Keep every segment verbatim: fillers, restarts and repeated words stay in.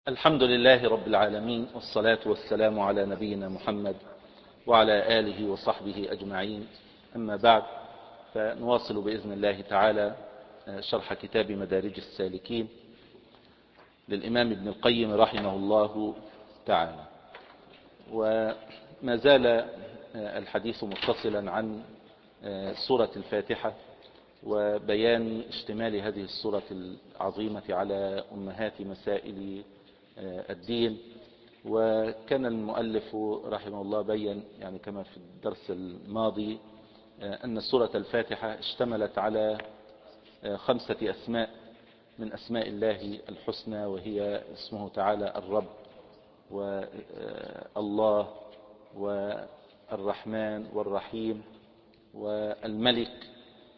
الحمد لله رب العالمين، والصلاة والسلام على نبينا محمد وعلى آله وصحبه أجمعين. أما بعد، فنواصل بإذن الله تعالى شرح كتاب مدارج السالكين للإمام ابن القيم رحمه الله تعالى. وما زال الحديث متصلا عن سورة الفاتحة وبيان اشتمال هذه السورة العظيمة على أمهات مسائل الدين. وكان المؤلف رحمه الله بيّن يعني كما في الدرس الماضي أن سورة الفاتحة اشتملت على خمسة أسماء من أسماء الله الحسنى، وهي اسمه تعالى الرب والله والرحمن والرحيم والملك،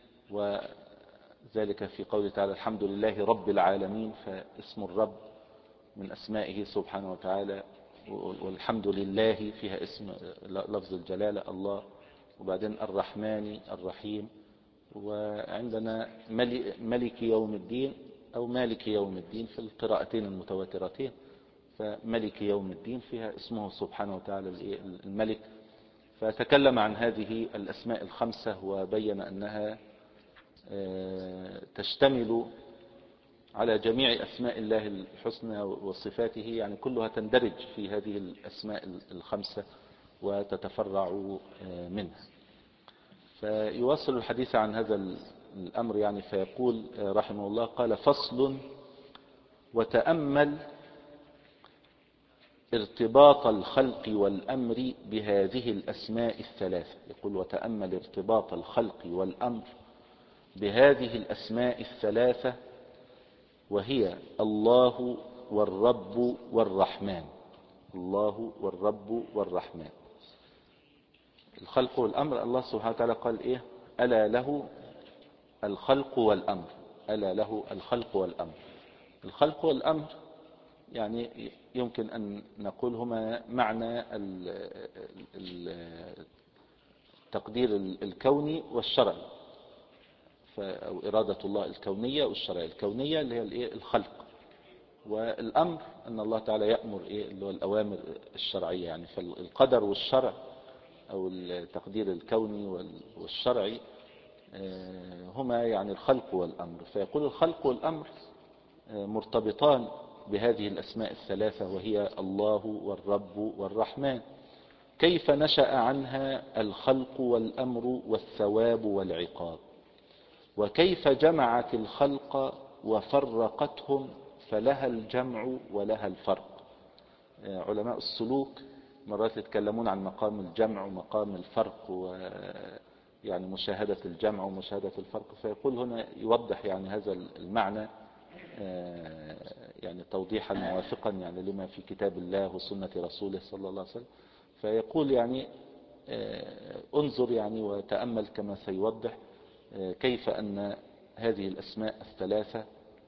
وذلك في قوله تعالى الحمد لله رب العالمين، فاسم الرب من أسمائه سبحانه وتعالى، والحمد لله فيها اسم لفظ الجلالة الله، وبعدين الرحمن الرحيم، وعندنا ملك يوم الدين أو مالك يوم الدين في القراءتين المتواترتين. فملك يوم الدين فيها اسمه سبحانه وتعالى الملك. فتكلم عن هذه الأسماء الخمسة وبين أنها تشتمل على جميع أسماء الله الحسنى وصفاته، يعني كلها تندرج في هذه الأسماء الخمسة وتتفرع منها. فيواصل الحديث عن هذا الأمر يعني فيقول رحمه الله: قال: فصل: وتأمل ارتباط الخلق والأمر بهذه الأسماء الثلاثة. يقول: وتأمل ارتباط الخلق والأمر بهذه الأسماء الثلاثة، وهي الله والرب والرحمن. الله والرب والرحمن. الخلق والأمر، الله سبحانه وتعالى قال إيه؟ ألا له الخلق والأمر. ألا له الخلق والأمر. الخلق والأمر يعني يمكن أن نقول هما معنى التقدير الكوني والشرعي، أو إرادة الله الكونية والشرعية. الكونية اللي هي الخلق، والأمر أن الله تعالى يأمر إيه اللي هو الأوامر الشرعية. يعني فالقدر والشرع أو التقدير الكوني والشرعي هما يعني الخلق والأمر. فيقول الخلق والأمر مرتبطان بهذه الأسماء الثلاثة، وهي الله والرب والرحمن. كيف نشأ عنها الخلق والأمر والثواب والعقاب؟ وكيف جمعت الخلق وفرقتهم فلها الجمع ولها الفرق؟ علماء السلوك مرات يتكلمون عن مقام الجمع ومقام الفرق، ويعني مشاهدة الجمع ومشاهدة الفرق. فيقول هنا يوضح يعني هذا المعنى يعني توضيحا موافقا يعني لما في كتاب الله وسنة رسوله صلى الله عليه وسلم. فيقول يعني انظر يعني وتأمل كما سيوضح كيف أن هذه الأسماء الثلاثة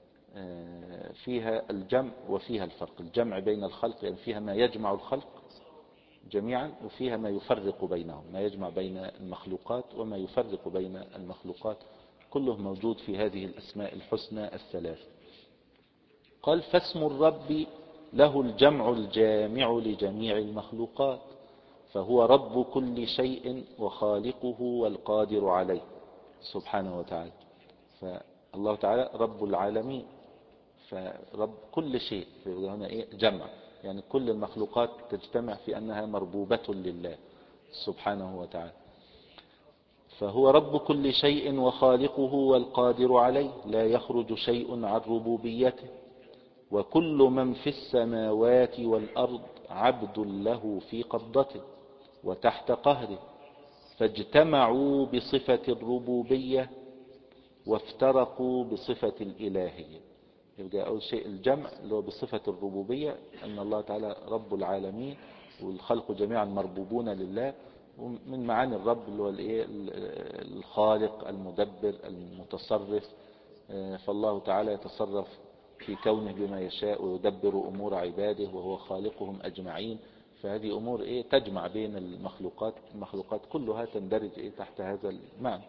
فيها الجمع وفيها الفرق. الجمع بين الخلق يعني فيها ما يجمع الخلق جميعا، وفيها ما يفرق بينهم، ما يجمع بين المخلوقات وما يفرق بين المخلوقات، كله موجود في هذه الأسماء الحسنى الثلاث. قال: فاسم الرب له الجمع الجامع لجميع المخلوقات، فهو رب كل شيء وخالقه والقادر عليه سبحانه وتعالى. فالله تعالى رب العالمين، فرب كل شيء. هنا إيه؟ جمع، يعني كل المخلوقات تجتمع في أنها مربوبة لله سبحانه وتعالى. فهو رب كل شيء وخالقه والقادر عليه، لا يخرج شيء عن ربوبيته. وكل من في السماوات والأرض عبد له في قبضته وتحت قهره، فاجتمعوا بصفة الربوبية وافترقوا بصفة الإلهية. يبقى أول شيء الجمع اللي هو بصفة الربوبية، أن الله تعالى رب العالمين والخلق جميعا مربوبون لله. ومن معاني الرب اللي هو الخالق المدبر المتصرف. فالله تعالى يتصرف في كونه بما يشاء ويدبر أمور عباده وهو خالقهم أجمعين. فهذه أمور إيه تجمع بين المخلوقات. المخلوقات كلها تندرج إيه تحت هذا المعنى.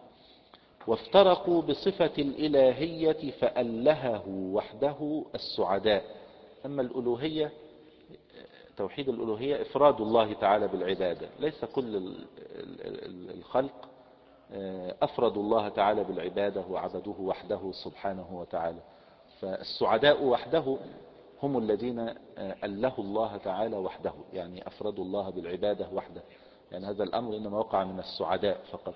وافترقوا بصفة الإلهية فألهه وحده السعداء، أما الألوهية، توحيد الألوهية إفراد الله تعالى بالعبادة. ليس كل الخلق أفردوا الله تعالى بالعبادة وعبدوه وحده سبحانه وتعالى. فالسعداء وحده هم الذين أله الله تعالى وحده، يعني أفردوا الله بالعبادة وحده، يعني هذا الأمر إنما وقع من السعداء فقط.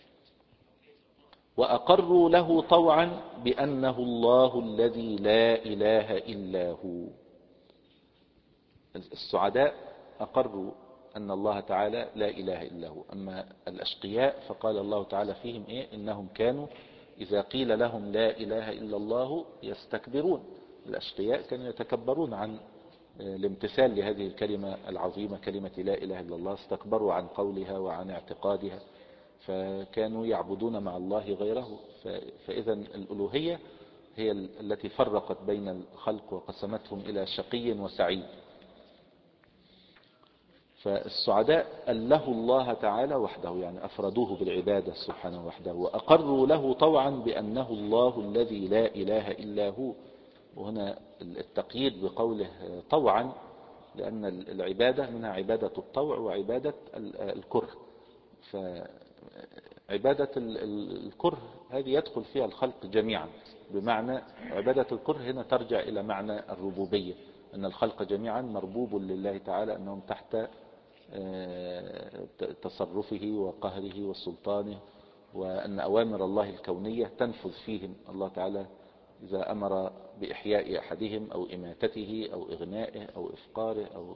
وأقروا له طوعا بأنه الله الذي لا إله إلا هو. السعداء أقروا أن الله تعالى لا إله إلا هو. أما الأشقياء فقال الله تعالى فيهم إيه؟ إنهم كانوا إذا قيل لهم لا إله إلا الله يستكبرون. الأشقياء كانوا يتكبرون عن الامتثال لهذه الكلمة العظيمة، كلمة لا إله إلا الله، استكبروا عن قولها وعن اعتقادها، فكانوا يعبدون مع الله غيره. فإذا الألوهية هي التي فرقت بين الخلق وقسمتهم إلى شقي وسعيد. فالسعداء أله الله تعالى وحده، يعني أفردوه بالعبادة سبحانه وحده، وأقروا له طوعا بأنه الله الذي لا إله إلا هو. وهنا التقييد بقوله طوعا، لأن العبادة منها عبادة الطوع وعبادة الكره. فعبادة الكره هذه يدخل فيها الخلق جميعا، بمعنى عبادة الكره هنا ترجع إلى معنى الربوبية، أن الخلق جميعا مربوب لله تعالى، أنهم تحت تصرفه وقهره وسلطانه، وأن أوامر الله الكونية تنفذ فيهم. الله تعالى إذا أمر بإحياء أحدهم أو إماتته أو إغنائه أو إفقاره أو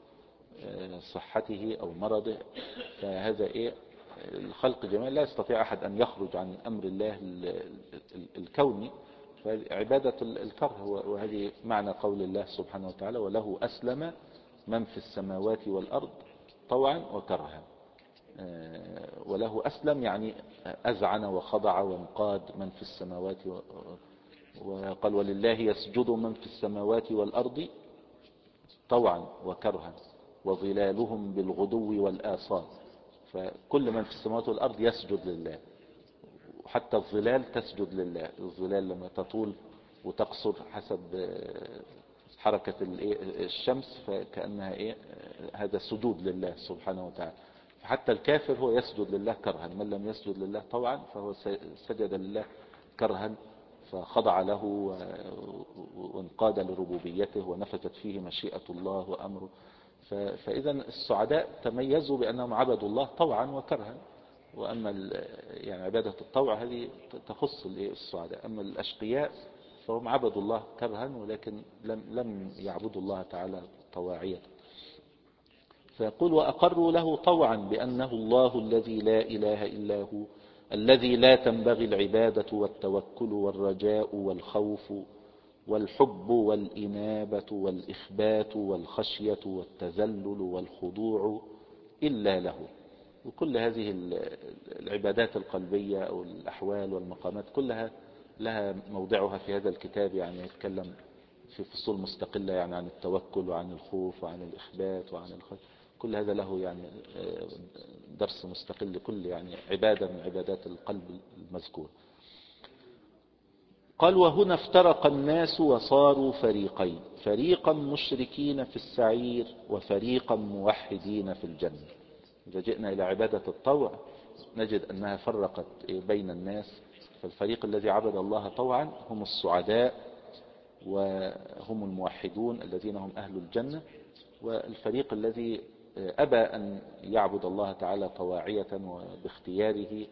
صحته أو مرضه، فهذا إيه؟ الخلق جميعا لا يستطيع أحد أن يخرج عن أمر الله الكوني، فعبادة الكره. وهذه معنى قول الله سبحانه وتعالى وله أسلم من في السماوات والأرض طوعا وكرها. وله أسلم يعني أذعن وخضع وانقاد من في السماوات، وقال ولله يسجد من في السماوات والأرض طوعا وكرها وظلالهم بالغدو والآصال. فكل من في السماوات والأرض يسجد لله، وحتى الظلال تسجد لله. الظلال لما تطول وتقصر حسب حركة الشمس فكأنها إيه؟ هذا سجود لله سبحانه وتعالى. فحتى الكافر هو يسجد لله كرها، من لم يسجد لله طوعا فهو سجد لله كرها، فخضع له وانقاد لربوبيته ونفذت فيه مشيئة الله وأمره. فإذا السعداء تميزوا بأنهم عبدوا الله طوعا وكرها. وأما يعني عبادة الطوع هذه تخص السعداء. أما الأشقياء فهم عبدوا الله كرها ولكن لم لم يعبدوا الله تعالى طواعية. فيقول وأقروا له طوعا بأنه الله الذي لا إله إلا هو الذي لا تنبغي العبادة والتوكل والرجاء والخوف والحب والإنابة والإخبات والخشية والتذلل والخضوع إلا له. وكل هذه العبادات القلبية أو الأحوال والمقامات كلها لها موضعها في هذا الكتاب، يعني يتكلم في فصول مستقلة يعني عن التوكل وعن الخوف وعن الإخبات وعن الخشية. كل هذا له يعني درس مستقل، كل يعني عبادة من عبادات القلب المذكور. قال وهنا افترق الناس وصاروا فريقين، فريقا مشركين في السعير وفريقا موحدين في الجنة. إذا جئنا إلى عبادة الطوع نجد أنها فرقت بين الناس. فالفريق الذي عبد الله طوعا هم السعداء وهم الموحدون الذين هم أهل الجنة، والفريق الذي أبى أن يعبد الله تعالى طواعية وباختياره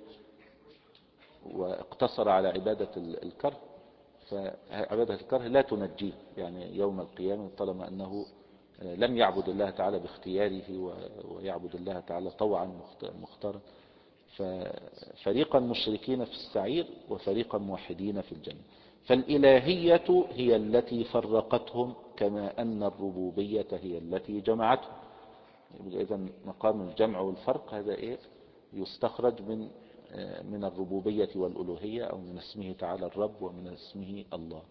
واقتصر على عبادة الكره، فعبادة الكره لا تنجيه يعني يوم القيامة طالما أنه لم يعبد الله تعالى باختياره ويعبد الله تعالى طوعا مختارا. ففريقا مشركين في السعير وفريقا موحدين في الجنة. فالإلهية هي التي فرقتهم كما أن الربوبية هي التي جمعتهم. إذا مقام الجمع والفرق هذا إيه؟ يستخرج من من الربوبية والألوهية أو من اسمه تعالى الرب ومن اسمه الله.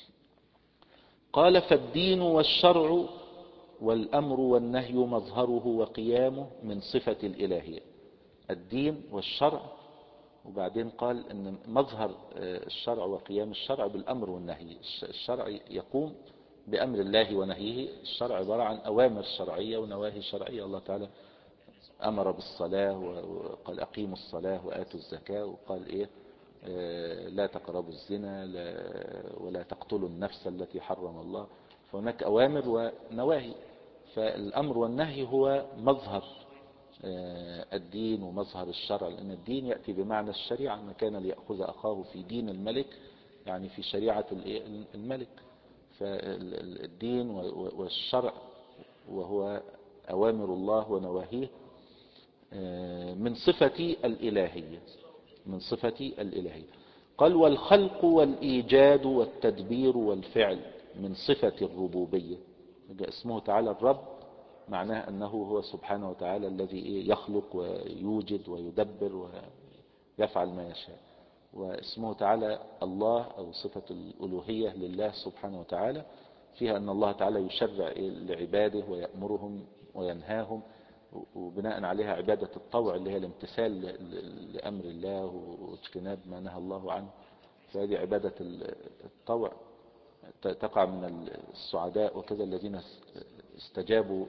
قال فالدين والشرع والأمر والنهي مظهره وقيامه من صفة الإلهية. الدين والشرع، وبعدين قال أن مظهر الشرع وقيام الشرع بالأمر والنهي. الشرع يقوم بأمر الله ونهيه. الشرع عبارة عن أوامر شرعية ونواهي شرعية. الله تعالى أمر بالصلاة وقال أقيموا الصلاة وآتوا الزكاة، وقال إيه لا تقربوا الزنا ولا تقتلوا النفس التي حرم الله. فهناك أوامر ونواهي. فالأمر والنهي هو مظهر الدين ومظهر الشرع، لأن الدين يأتي بمعنى الشريعة. ما كان ليأخذ أخاه في دين الملك، يعني في شريعة الملك. فالدين والشرع وهو أوامر الله ونواهيه من صفة الإلهية، من صفة الإلهية. قال والخلق والإيجاد والتدبير والفعل من صفة الربوبية. اسمه تعالى الرب، معناه أنه هو سبحانه وتعالى الذي يخلق ويوجد ويدبر ويفعل ما يشاء. واسمه تعالى الله أو صفة الألوهية لله سبحانه وتعالى فيها أن الله تعالى يشرع لعباده ويأمرهم وينهاهم، وبناء عليها عبادة الطوع اللي هي الامتثال لأمر الله واجتناب ما نهى الله عنه. فهذه عبادة الطوع تقع من السعداء وكذا الذين استجابوا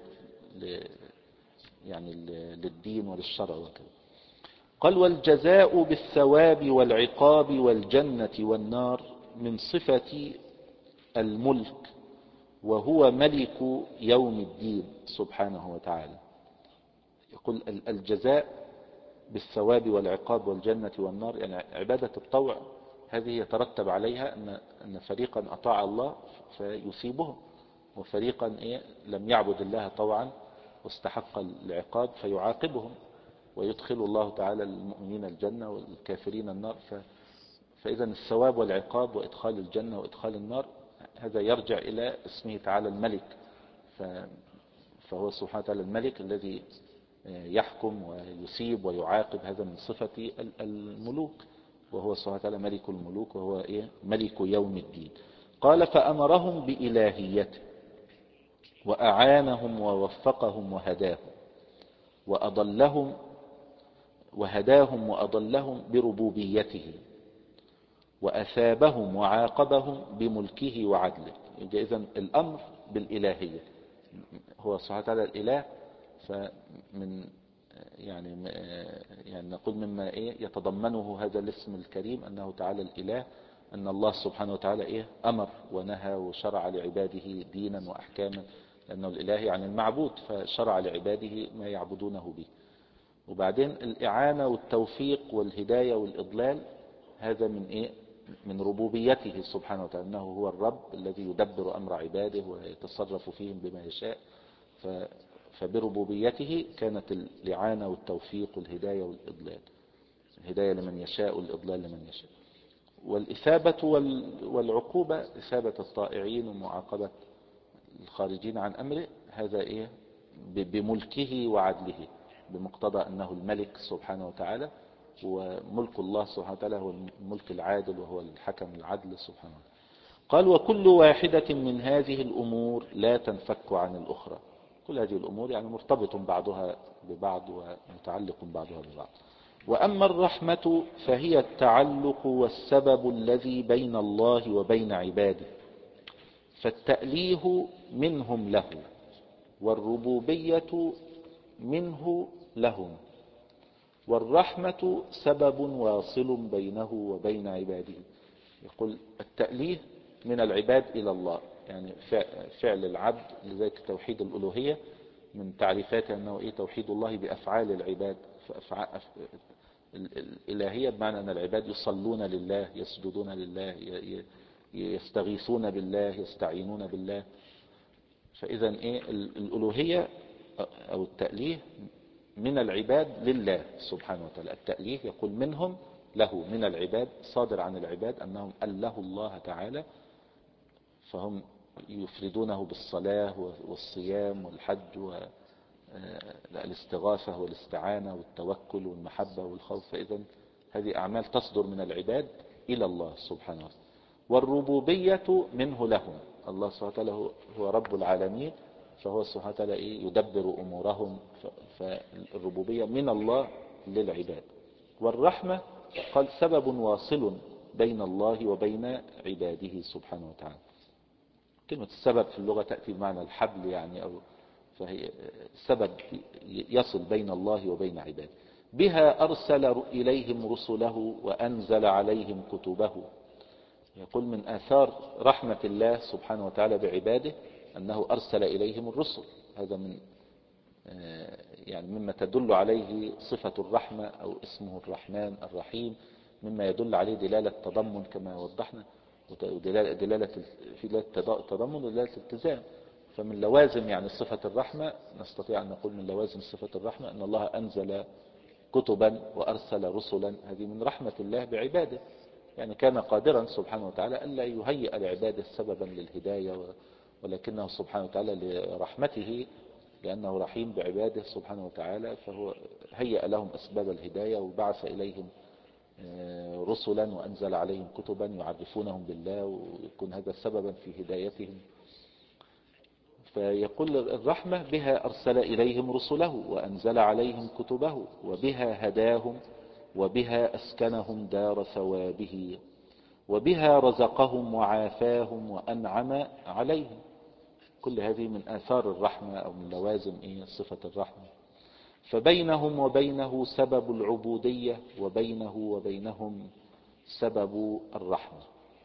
يعني للدين وللشرع وكذا. قال والجزاء بالثواب والعقاب والجنة والنار من صفة الملك، وهو ملك يوم الدين سبحانه وتعالى. يقول الجزاء بالثواب والعقاب والجنة والنار، يعني عبادة الطوع هذه يترتب عليها أن فريقا أطاع الله فيثيبهم، وفريقا إيه لم يعبد الله طوعا واستحق العقاب فيعاقبهم، ويدخل الله تعالى المؤمنين الجنة والكافرين النار. فإذا الثواب والعقاب وإدخال الجنة وإدخال النار هذا يرجع إلى اسمه تعالى الملك. فهو سبحانه وتعالى الملك الذي يحكم ويثيب ويعاقب. هذا من صفة الملوك، وهو سبحانه وتعالى ملك الملوك، وهو إيه ملك يوم الدين. قال فأمرهم بإلهيته وأعانهم ووفقهم وهداهم وأضلهم وهداهم وأضلهم بربوبيته، وأثابهم وعاقبهم بملكه وعدله. إذن الأمر بالإلهية، هو سبحانه وتعالى الإله. فمن يعني يعني نقول مما إيه يتضمنه هذا الاسم الكريم أنه تعالى الإله، أن الله سبحانه وتعالى إيه أمر ونهى وشرع لعباده دينا وأحكاما، لأنه الإله يعني المعبود، فشرع لعباده ما يعبدونه به. وبعدين الإعانة والتوفيق والهداية والإضلال هذا من إيه من ربوبيته سبحانه وتعالى، أنه هو الرب الذي يدبر أمر عباده ويتصرف فيهم بما يشاء. فبربوبيته كانت الإعانة والتوفيق والهداية والإضلال، الهداية لمن يشاء والإضلال لمن يشاء. والإثابة والعقوبة، إثابة الطائعين ومعاقبة الخارجين عن أمره، هذا إيه بملكه وعدله، بمقتضى أنه الملك سبحانه وتعالى. وملك الله سبحانه وتعالى هو الملك العادل وهو الحكم العدل سبحانه وتعالى. قال وكل واحدة من هذه الأمور لا تنفك عن الأخرى. كل هذه الأمور يعني مرتبط بعضها ببعض ومتعلق بعضها ببعض. وأما الرحمة فهي التعلق والسبب الذي بين الله وبين عباده، فالتأليه منهم له، والربوبية منه لهم، والرحمة سبب واصل بينه وبين عباده. يقول التأليه من العباد إلى الله، يعني فعل العبد، لذلك توحيد الألوهية من تعريفاته أنه إيه توحيد الله بأفعال العباد. فأفعال الإلهية بمعنى أن العباد يصلون لله، يسجدون لله، يستغيثون بالله، يستعينون بالله. فإذا إيه الألوهية أو التأليه من العباد لله سبحانه وتعالى. التأليه يقول منهم له، من العباد، صادر عن العباد أنهم أله الله تعالى، فهم يفردونه بالصلاة والصيام والحج والاستغاثة والاستعانة والتوكل والمحبة والخوف. فإذا هذه أعمال تصدر من العباد إلى الله سبحانه وتعالى. والربوبية منه لهم، الله سبحانه وتعالى هو رب العالمين، فهو سبحانه وتعالى يدبر أمورهم. فالربوبية من الله للعباد. والرحمة قال سبب واصل بين الله وبين عباده سبحانه وتعالى. كلمة السبب في اللغة تأتي بمعنى الحبل يعني، أو فهي سبب يصل بين الله وبين عباده. بها أرسل إليهم رسله وأنزل عليهم كتبه. يقول من آثار رحمة الله سبحانه وتعالى بعباده أنه أرسل إليهم الرسل. هذا من يعني مما تدل عليه صفة الرحمة أو اسمه الرحمن الرحيم، مما يدل عليه دلالة تضمن كما وضحنا، ودلالة في دلالة تضمن ودلالة التزام. فمن لوازم يعني صفة الرحمة، نستطيع أن نقول من لوازم صفة الرحمة أن الله أنزل كتبا وأرسل رسلا. هذه من رحمة الله بعباده، يعني كان قادرا سبحانه وتعالى ألا يهيئ لعباده سببا للهداية، ولكنه سبحانه وتعالى لرحمته لأنه رحيم بعباده سبحانه وتعالى فهو هيأ لهم أسباب الهداية وبعث إليهم رسلا وأنزل عليهم كتبا يعرفونهم بالله، ويكون هذا سببا في هدايتهم. فيقول الرحمة بها أرسل إليهم رسله وأنزل عليهم كتبه وبها هداهم وبها أسكنهم دار ثوابه وبها رزقهم وعافاهم وأنعم عليهم. كل هذه من آثار الرحمة أو من لوازم إيه صفة الرحمة. فبينهم وبينه سبب العبودية وبينه وبينهم سبب الرحمة.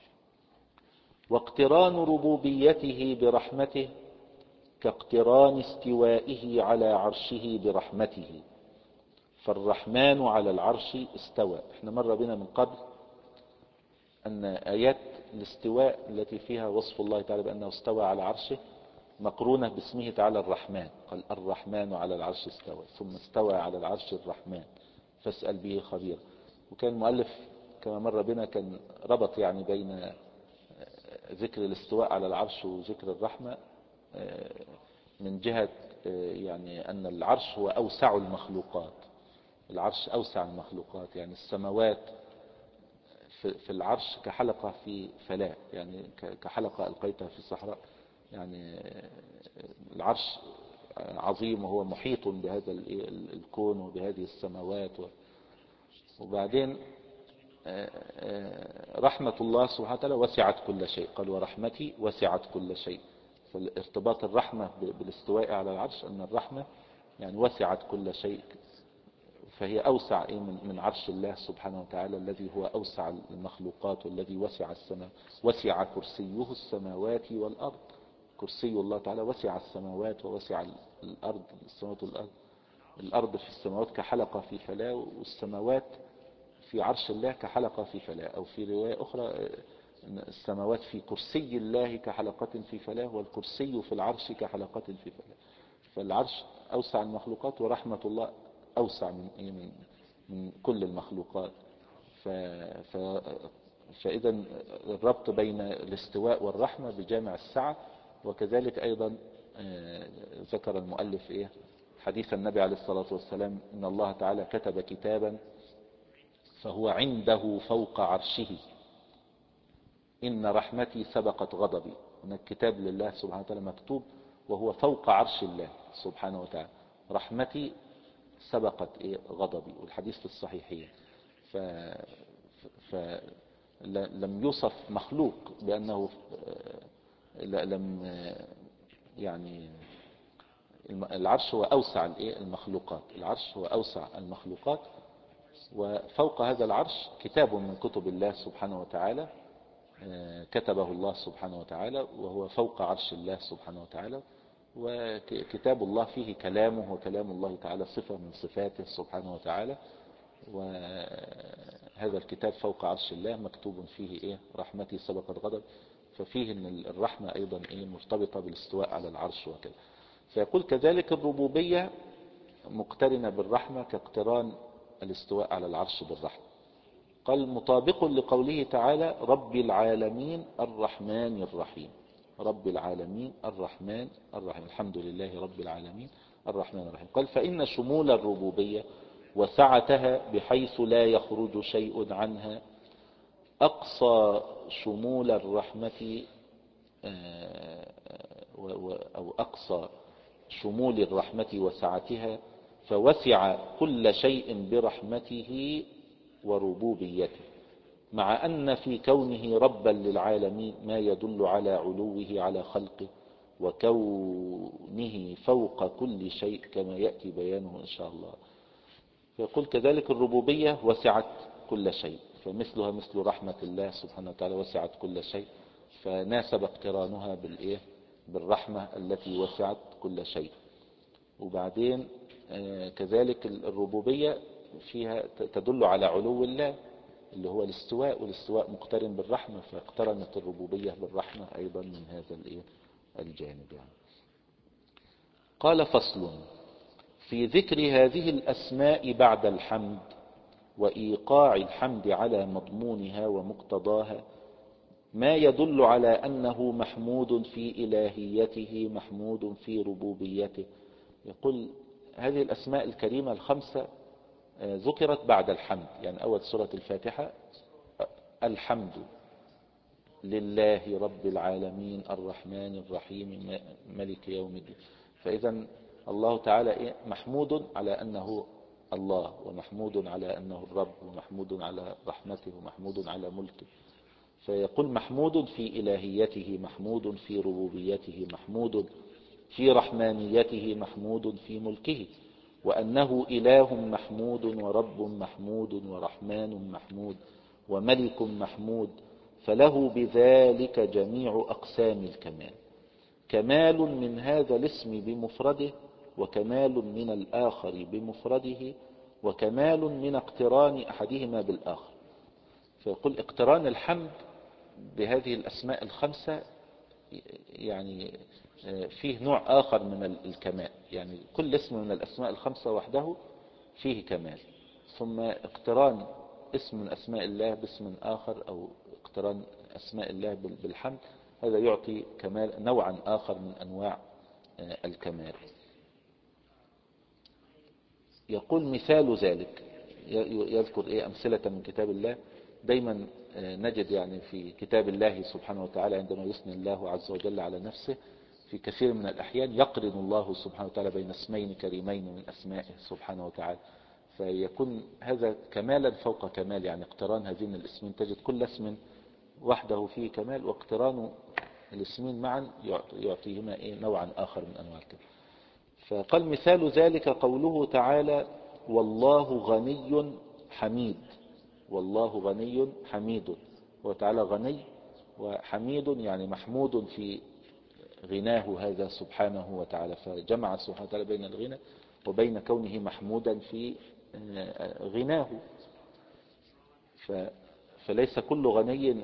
واقتران ربوبيته برحمته كاقتران استوائه على عرشه برحمته. فالرحمن على العرش استوى. احنا مر بنا من قبل أن آيات الاستواء التي فيها وصف الله تعالى بأنه استوى على عرشه مقرونة باسمه تعالى الرحمن. قال الرحمن على العرش استوى، ثم استوى على العرش الرحمن فاسأل به خبيرا. وكان المؤلف كما مر بنا كان ربط يعني بين ذكر الاستواء على العرش وذكر الرحمة من جهة يعني أن العرش هو أوسع المخلوقات. العرش أوسع المخلوقات، يعني السماوات في العرش كحلقة في فلاة، يعني كحلقة ألقيتها في الصحراء. يعني العرش عظيم وهو محيط بهذا الكون وبهذه السماوات. وبعدين رحمة الله سبحانه وتعالى وسعت كل شيء. قال ورحمتي وسعت كل شيء. فارتباط الرحمة بالاستواء على العرش أن الرحمة يعني وسعت كل شيء، فهي أوسع من عرش الله سبحانه وتعالى الذي هو أوسع المخلوقات والذي وسع السماء. وسع كرسيه السماوات والأرض. كرسي الله تعالى وسع السماوات ووسع الأرض. السماوات والأرض، الأرض في السماوات كحلقة في فلاة، والسماوات في عرش الله كحلقة في فلاة. أو في رواية أخرى السماوات في كرسي الله كحلقة في فلاة، والكرسي في العرش كحلقة في فلاة. فالعرش أوسع المخلوقات، ورحمة الله أوسع من من من كل المخلوقات. ف ف فإذا الربط بين الاستواء والرحمة بجامع السعة. وكذلك أيضا ذكر المؤلف إيه حديث النبي عليه الصلاة والسلام إن الله تعالى كتب كتابا فهو عنده فوق عرشه إن رحمتي سبقت غضبي. هناك كتاب لله سبحانه وتعالى مكتوب وهو فوق عرش الله سبحانه وتعالى. رحمتي سبقت إيه غضبي. والحديث في الصحيحين. ف... فلم يوصف مخلوق بأنه لم يعني العرش هو أوسع المخلوقات. العرش هو أوسع المخلوقات. وفوق هذا العرش كتاب من كتب الله سبحانه وتعالى كتبه الله سبحانه وتعالى وهو فوق عرش الله سبحانه وتعالى. وكتاب الله فيه كلامه، وكلام الله تعالى صفة من صفاته سبحانه وتعالى. وهذا الكتاب فوق عرش الله مكتوب فيه إيه رحمتي سبقت غضب. ففيه ان الرحمة ايضا ايه مرتبطة بالاستواء على العرش وكذا. فيقول كذلك الربوبية مقترنة بالرحمة كاقتران الاستواء على العرش بالرحمة. قال مطابق لقوله تعالى رب العالمين الرحمن الرحيم. رب العالمين الرحمن الرحيم. الحمد لله رب العالمين الرحمن الرحيم. قال فإن شمول الربوبية وسعتها بحيث لا يخرج شيء عنها أقصى شمول الرحمة أو أقصى شمول الرحمة وسعتها فوسع كل شيء برحمته وربوبيته. مع أن في كونه ربا للعالمين ما يدل على علوه على خلقه وكونه فوق كل شيء كما يأتي بيانه إن شاء الله. فيقول كذلك الربوبية وسعت كل شيء، فمثلها مثل رحمة الله سبحانه وتعالى وسعت كل شيء، فناسب اقترانها بالإيه بالرحمة التي وسعت كل شيء. وبعدين كذلك الربوبية فيها تدل على علو الله اللي هو الاستواء، والاستواء مقترن بالرحمة، فاقترنت الربوبية بالرحمة أيضا من هذا الجانب يعني. قال فصل في ذكر هذه الأسماء بعد الحمد وإيقاع الحمد على مضمونها ومقتضاها ما يدل على أنه محمود في إلهيته محمود في ربوبيته. يقول هذه الأسماء الكريمة الخمسة ذكرت بعد الحمد، يعني أول سورة الفاتحة الحمد لله رب العالمين الرحمن الرحيم ملك يوم الدين. فإذا الله تعالى محمود على أنه الله، ومحمود على أنه الرب، ومحمود على رحمته، ومحمود على ملكه. فيقول محمود في إلهيته محمود في ربوبيته محمود في رحمانيته محمود في ملكه، وأنه إله محمود ورب محمود ورحمن محمود وملك محمود، فله بذلك جميع أقسام الكمال، كمال من هذا الاسم بمفرده وكمال من الآخر بمفرده وكمال من اقتران أحدهما بالآخر. فيقول اقتران الحمد بهذه الأسماء الخمسة يعني فيه نوع آخر من الكمال، يعني كل اسم من الأسماء الخمسة وحده فيه كمال، ثم اقتران اسم من أسماء الله باسم آخر أو اقتران أسماء الله بالحمد هذا يعطي كمال نوعا آخر من أنواع الكمال. يقول مثال ذلك، يذكر إيه أمثلة من كتاب الله. دايما نجد يعني في كتاب الله سبحانه وتعالى عندما يثني الله عز وجل على نفسه في كثير من الأحيان يقرن الله سبحانه وتعالى بين اسمين كريمين من أسمائه سبحانه وتعالى، فيكون هذا كمالا فوق كمال، يعني اقتران هذين الاسمين تجد كل اسم وحده فيه كمال، واقتران الاسمين معا يعطيهما إيه نوعا آخر من أنواع الكمال. فقال مثال ذلك قوله تعالى والله غني حميد، والله غني حميد، وتعالى غني وحميد يعني محمود في غناه هذا سبحانه وتعالى، فجمع سبحانه وتعالى بين الغنى وبين كونه محمودا في غناه. فليس كل غني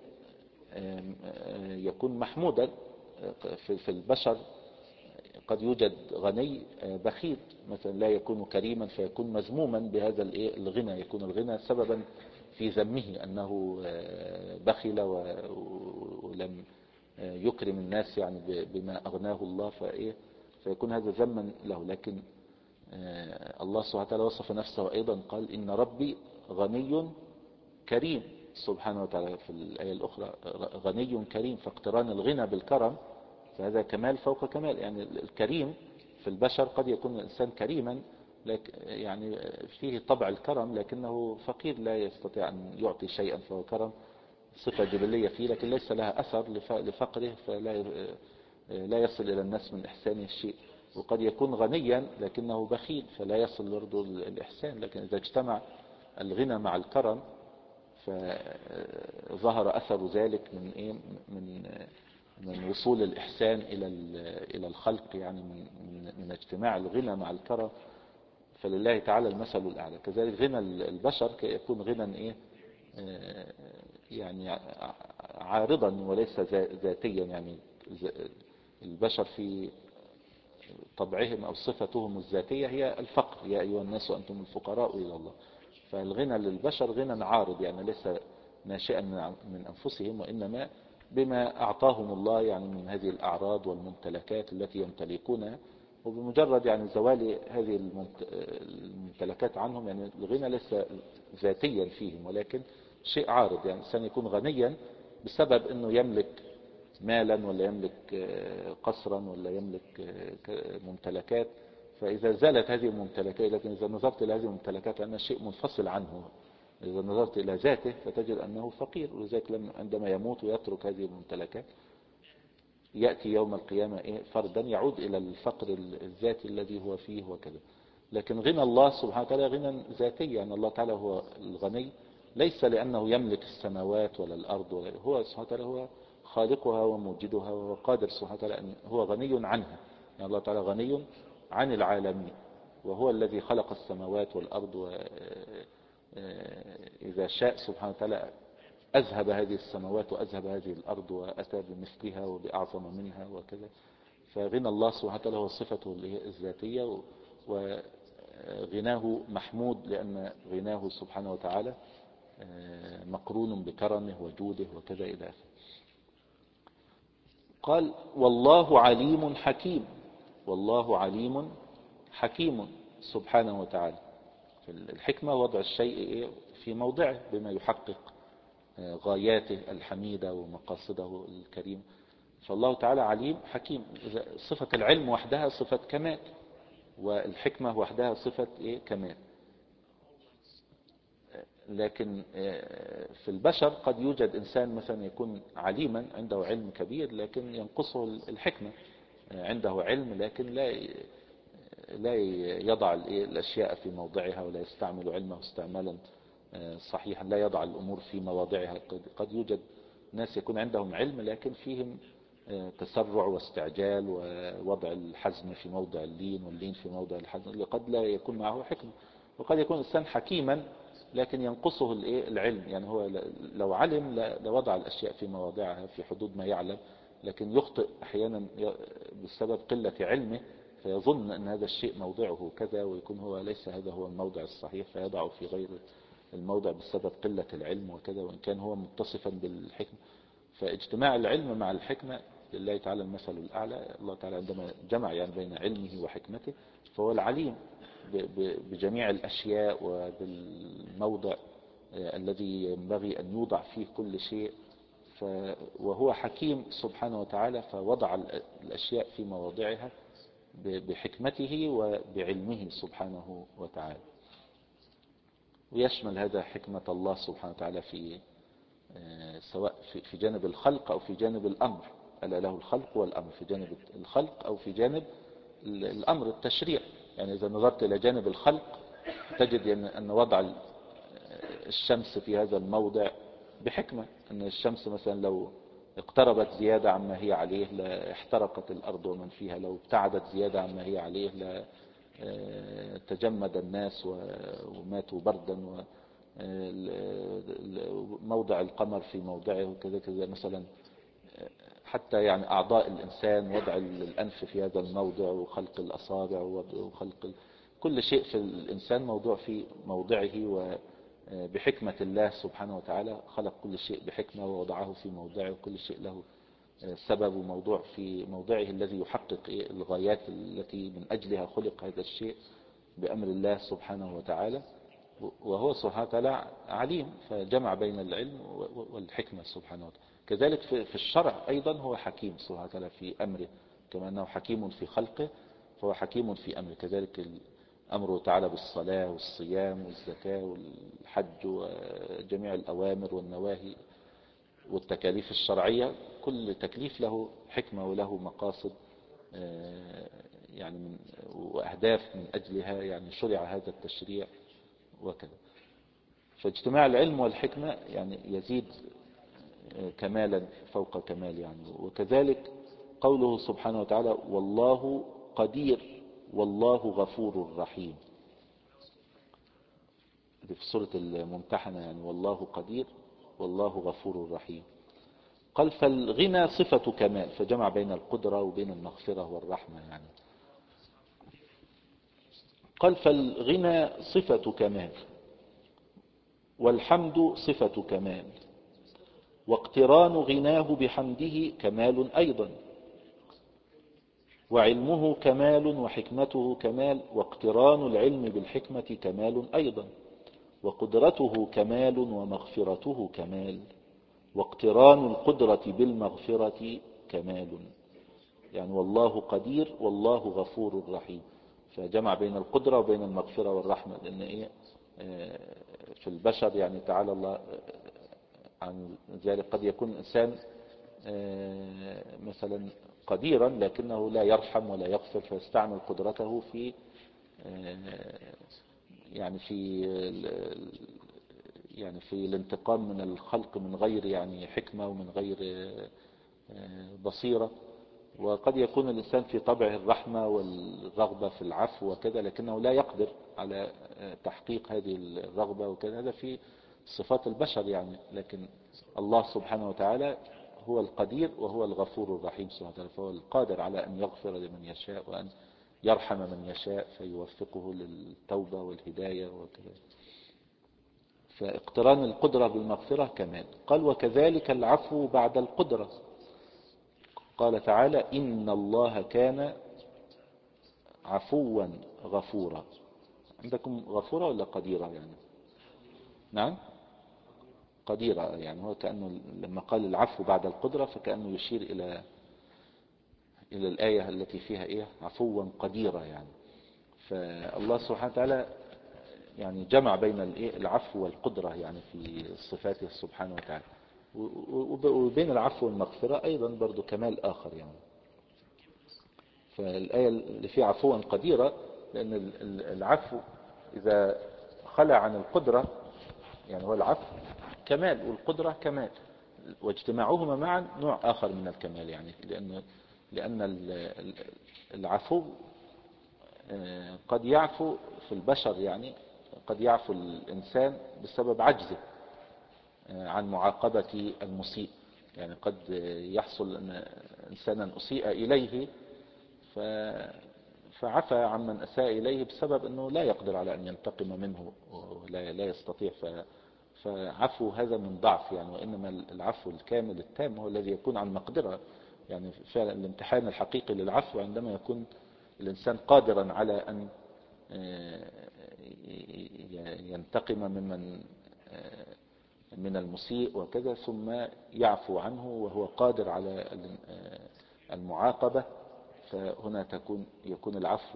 يكون محمودا، في البشر قد يوجد غني بخيل مثلا لا يكون كريما فيكون مذموما بهذا الغنى، يكون الغنى سببا في ذمه أنه بخل ولم يكرم الناس يعني بما أغناه الله، فإيه فيكون هذا ذما له. لكن الله سبحانه وتعالى وصف نفسه أيضا قال إن ربي غني كريم سبحانه وتعالى في الآية الأخرى غني كريم، فاقتران الغنى بالكرم فهذا كمال فوق كمال. يعني الكريم في البشر قد يكون الإنسان كريما يعني فيه طبع الكرم لكنه فقير لا يستطيع أن يعطي شيئا، فهو كرم صفة جبلية فيه لكن ليس لها أثر لفقره فلا لا يصل إلى الناس من إحسانه الشيء. وقد يكون غنيا لكنه بخيل فلا يصل برضه الإحسان، لكن إذا اجتمع الغنى مع الكرم فظهر أثر ذلك من إيه من من وصول الإحسان إلى إلى الخلق، يعني من من اجتماع الغنى مع الكرم، فلله تعالى المثل الأعلى. كذلك غنى البشر يكون غنى إيه يعني عارضا وليس ذاتيا، يعني البشر في طبعهم أو صفتهم الذاتية هي الفقر، يا أيها الناس وأنتم الفقراء إلى الله. فالغنى للبشر غنى عارض يعني ليس ناشئا من أنفسهم وإنما بما أعطاهم الله يعني من هذه الأعراض والممتلكات التي يمتلكونها، وبمجرد يعني زوال هذه الممتلكات عنهم يعني الغنى ليس ذاتيا فيهم ولكن شيء عارض. يعني الإنسان يكون غنيا بسبب أنه يملك مالا ولا يملك قصرا ولا يملك ممتلكات، فإذا زالت هذه الممتلكات، لكن إذا نظرت إلى هذه الممتلكات لأنها شيء منفصل عنه إذا نظرت إلى ذاته فتجد أنه فقير، ولذلك لما عندما يموت ويترك هذه الممتلكات يأتي يوم القيامة إيه فردا يعود إلى الفقر الذاتي الذي هو فيه وكذا. لكن غنى الله سبحانه وتعالى غنى ذاتي، يعني الله تعالى هو الغني ليس لأنه يملك السماوات ولا الأرض ولا هو سبحانه وتعالى هو خالقها وموجدها، وهو قادر سبحانه وتعالى أن هو غني عنها. يعني الله تعالى غني عن العالمين، وهو الذي خلق السماوات والأرض، وإذا شاء سبحانه وتعالى أذهب هذه السماوات وأذهب هذه الأرض وأتى بمثلها وبأعظم منها وكذا. فغنى الله سبحانه وتعالى هو صفته الذاتية، وغناه محمود لأن غناه سبحانه وتعالى مقرون بكرمه وجوده وكذا إلى آخره. قال والله عليم حكيم، والله عليم حكيم سبحانه وتعالى. الحكمة وضع الشيء في موضعه بما يحقق غاياته الحميدة ومقاصده الكريمة. فالله تعالى عليم حكيم. صفة العلم وحدها صفة كمال، والحكمة وحدها صفة إيه كمال. لكن في البشر قد يوجد إنسان مثلا يكون عليما عنده علم كبير لكن ينقصه الحكمة، عنده علم لكن لا لا يضع الأشياء في موضعها ولا يستعمل علمه استعمالا صحيحا، لا يضع الأمور في مواضعها. قد يوجد ناس يكون عندهم علم لكن فيهم تسرع واستعجال ووضع الحزم في موضع اللين واللين في موضع الحزم، قد لا يكون معه حكمة. وقد يكون إنسان حكيما لكن ينقصه العلم، يعني هو لو علم لوضع الأشياء في مواضعها في حدود ما يعلم، لكن يخطئ أحيانا بسبب قلة علمه، فيظن أن هذا الشيء موضعه كذا ويكون هو ليس هذا هو الموضع الصحيح، فيضعه في غير الموضع بسبب قلة العلم وكذا، وإن كان هو متصفا بالحكمة. فاجتماع العلم مع الحكمة لله تعالى المثل الأعلى. الله تعالى عندما جمع يعني بين علمه وحكمته فهو العليم بجميع الأشياء وبالموضع الذي ينبغي أن يوضع فيه كل شيء، وهو حكيم سبحانه وتعالى فوضع الأشياء في مواضعها بحكمته وبعلمه سبحانه وتعالى. ويشمل هذا حكمة الله سبحانه وتعالى في سواء في جانب الخلق أو في جانب الأمر. ألا له الخلق والأمر، في جانب الخلق أو في جانب الأمر التشريع. يعني إذا نظرت إلى جانب الخلق تجد أن وضع الشمس في هذا الموضع بحكمة، أن الشمس مثلا لو اقتربت زيادة عما هي عليه لاحترقت الأرض ومن فيها، لو ابتعدت زيادة عما هي عليه لتجمد الناس وماتوا بردا. موضع القمر في موضعه وكذا كذا مثلا، حتى يعني أعضاء الإنسان وضع الأنف في هذا الموضع وخلق الأصابع وخلق كل شيء في الإنسان موضوع في موضعه، وبحكمة الله سبحانه وتعالى خلق كل شيء بحكمة ووضعه في موضعه، وكل شيء له سبب وموضوع في موضعه الذي يحقق الغايات التي من أجلها خلق هذا الشيء بأمر الله سبحانه وتعالى. وهو سبحانه وتعالى عليم فجمع بين العلم والحكمة سبحانه وتعالى. كذلك في الشرع أيضا هو حكيم سبحانه وتعالى في أمره، كما أنه حكيم في خلقه فهو حكيم في أمره. كذلك أمره تعالى بالصلاة والصيام والزكاة والحج وجميع الأوامر والنواهي والتكاليف الشرعية، كل تكليف له حكمة وله مقاصد يعني من وأهداف من أجلها يعني شرع هذا التشريع وكذا. فاجتماع العلم والحكمة يعني يزيد كمالا فوق كمال يعني. وكذلك قوله سبحانه وتعالى والله قدير والله غفور رحيم، في سورة الممتحنة يعني والله قدير والله غفور رحيم. قال فالغنى صفة كمال، فجمع بين القدرة وبين المغفرة والرحمة يعني. قال فالغنى صفة كمال والحمد صفة كمال، واقتران غناه بحمده كمال أيضا، وعلمه كمال وحكمته كمال، واقتران العلم بالحكمة كمال أيضا، وقدرته كمال ومغفرته كمال، واقتران القدرة بالمغفرة كمال. يعني والله قدير والله غفور رحيم، فجمع بين القدرة وبين المغفرة والرحمة، لأن إيه في البشر يعني تعالى الله عن ذلك. قد يكون الإنسان مثلا قديرا لكنه لا يرحم ولا يغفر، فيستعمل قدرته في يعني في يعني في الانتقام من الخلق من غير يعني حكمة ومن غير بصيرة. وقد يكون الإنسان في طبعه الرحمة والرغبة في العفو وكذا، لكنه لا يقدر على تحقيق هذه الرغبة وكذا. هذا في صفات البشر يعني. لكن الله سبحانه وتعالى هو القدير وهو الغفور الرحيم سبحانه وتعالى، فهو القادر على أن يغفر لمن يشاء وأن يرحم من يشاء فيوفقه للتوبة والهداية وكذا. فاقتران القدرة بالمغفرة كمال. قال وكذلك العفو بعد القدرة. قال تعالى إن الله كان عفوا غفورا. عندكم غفورا ولا قديرة يعني؟ نعم قديرة. يعني هو كأنه لما قال العفو بعد القدرة فكأنه يشير إلى إلى الآية التي فيها إيه عفوا قديرة يعني. فالله سبحانه وتعالى يعني جمع بين العفو والقدرة يعني في صفاته سبحانه وتعالى. وبين العفو والمغفرة أيضا برضو كمال آخر يعني. فالآية اللي فيها عفوا قديرة لأن العفو إذا خلع عن القدرة يعني هو العفو كمال والقدرة كمال، واجتماعهما معا نوع آخر من الكمال يعني. لأن لأن العفو قد يعفو في البشر يعني، قد يعفو الإنسان بسبب عجزه عن معاقبة المسيء. يعني قد يحصل أن إنسانا أسيء إليه فعفى عمن أساء إليه بسبب أنه لا يقدر على أن ينتقم منه ولا لا يستطيع. فعفو هذا من ضعف يعني. وإنما العفو الكامل التام هو الذي يكون عن مقدرة يعني. فعلا الامتحان الحقيقي للعفو عندما يكون الإنسان قادرا على أن ينتقم ممن من المسيء وكذا ثم يعفو عنه وهو قادر على المعاقبة. فهنا تكون يكون العفو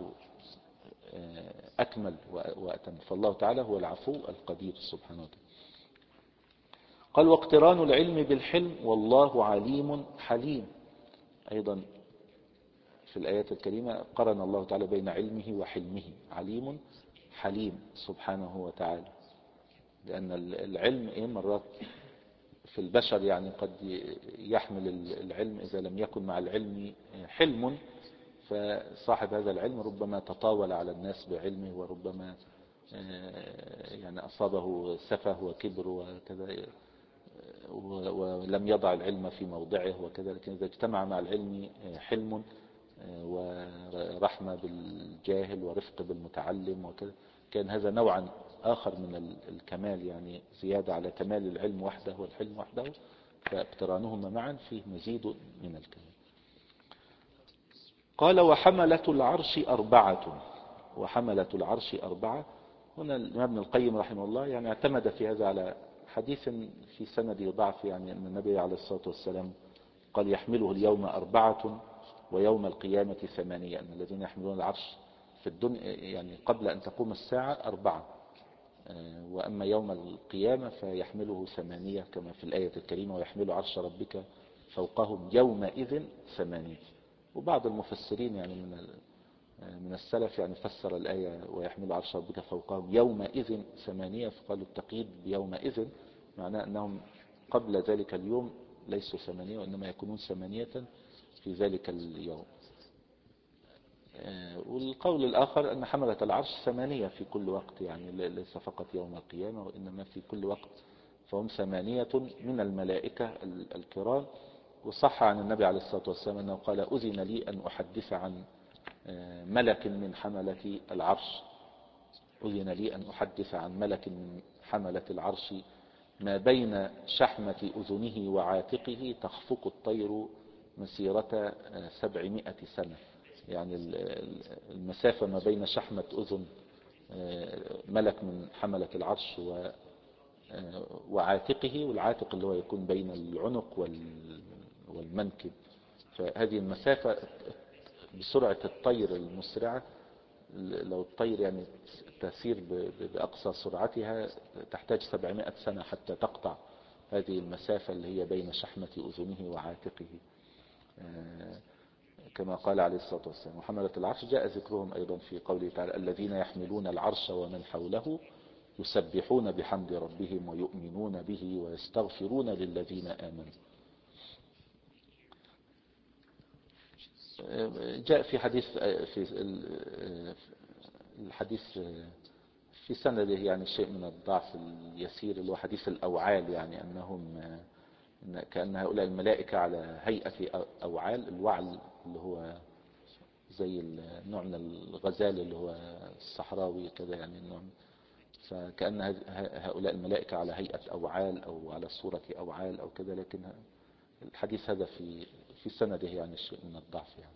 أكمل وأتم. فالله تعالى هو العفو القدير سبحانه وتعالى. قال واقتران العلم بالحلم والله عليم حليم. أيضا في الآيات الكريمة قرن الله تعالى بين علمه وحلمه. عليم حليم سبحانه وتعالى. لأن العلم إيه مرات في البشر يعني قد يحمل العلم إذا لم يكن مع العلم حلم، فصاحب هذا العلم ربما تطاول على الناس بعلمه وربما يعني أصابه سفه وكبر وكذا ولم يضع العلم في موضعه وكذا. لكن إذا اجتمع مع العلم حلم ورحمة بالجاهل ورفق بالمتعلم وكذا كان هذا نوعا آخر من الكمال يعني، زيادة على كمال العلم وحده والحلم وحده. فاقترانهما معا فيه مزيد من الكمال. قال وحملة العرش أربعة. وحملة العرش أربعة. هنا ابن القيم رحمه الله يعني اعتمد في هذا على حديث في سند ضعف يعني أن النبي عليه الصلاة والسلام قال يحمله اليوم أربعة ويوم القيامة ثمانية. أن الذين يحملون العرش في الدنيا يعني قبل أن تقوم الساعة أربعة، وأما يوم القيامة فيحمله ثمانية كما في الآية الكريمة ويحمل عرش ربك فوقهم يومئذ ثمانية. وبعض المفسرين يعني من من السلف يعني فسر الآية ويحمل عرش ربك فوقهم يومئذ ثمانية فقالوا التقييد بيومئذ معناه أنهم قبل ذلك اليوم ليسوا ثمانية وإنما يكونون ثمانية في ذلك اليوم. والقول الآخر أن حملة العرش ثمانية في كل وقت يعني ليس فقط يوم القيامة وإنما في كل وقت، فهم ثمانية من الملائكة الكرام. وصح عن النبي عليه الصلاة والسلام أنه قال أذن لي أن أحدث عن ملك من حملة العرش. أذن لي أن أحدث عن ملك من حملة العرش ما بين شحمة أذنه وعاتقه تخفق الطير مسيرة سبعمائة سنة. يعني المسافة ما بين شحمة أذن ملك من حملة العرش وعاتقه، والعاتق اللي هو يكون بين العنق والمنكب. فهذه المسافة بسرعة الطير المسرعة لو الطير يعني تسير بأقصى سرعتها تحتاج سبعمائة سنة حتى تقطع هذه المسافة اللي هي بين شحمة أذنه وعاتقه، كما قال عليه الصلاة والسلام. وحملة العرش جاء ذكرهم أيضا في قوله تعالى الذين يحملون العرش ومن حوله يسبحون بحمد ربهم ويؤمنون به ويستغفرون للذين آمنوا. جاء في حديث في الحديث في سنده يعني شيء من الضعف اليسير اللي هو حديث الأوعال، يعني أنهم كأن هؤلاء الملائكة على هيئة أوعال. الوعل اللي هو زي النوع من الغزال اللي هو الصحراوي كذا يعني النوع، فكأن هؤلاء الملائكة على هيئة أوعال أو على صورة أوعال أو كذا، لكن الحديث هذا في في سنده يعني شيء من الضعف يعني.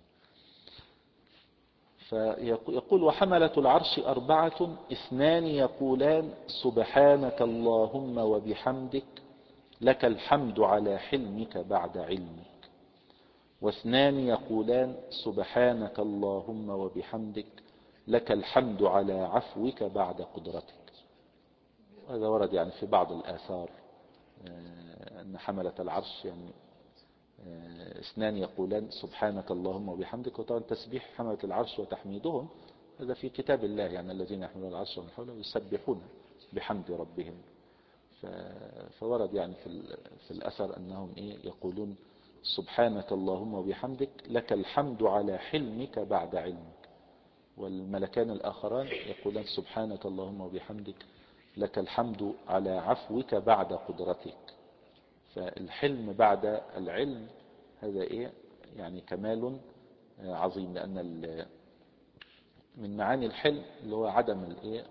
فيقول وحملة العرش أربعة اثنان يقولان سبحانك اللهم وبحمدك لك الحمد على حلمك بعد علمك، واثنان يقولان سبحانك اللهم وبحمدك لك الحمد على عفوك بعد قدرتك. هذا ورد يعني في بعض الآثار أن حملة العرش يعني اثنان يقولان سبحانك اللهم وبحمدك. وطبعا تسبيح حملة العرش وتحميدهم هذا في كتاب الله، يعني الذين يحملون العرش ومن حوله يسبحون بحمد ربهم. فورد يعني في في الأثر أنهم إيه يقولون سبحانك اللهم وبحمدك لك الحمد على حلمك بعد علمك، والملكان الآخران يقولان سبحانك اللهم وبحمدك لك الحمد على عفوك بعد قدرتك. فالحلم بعد العلم هذا إيه يعني كمال عظيم، لأن من معاني الحلم اللي هو عدم الإيه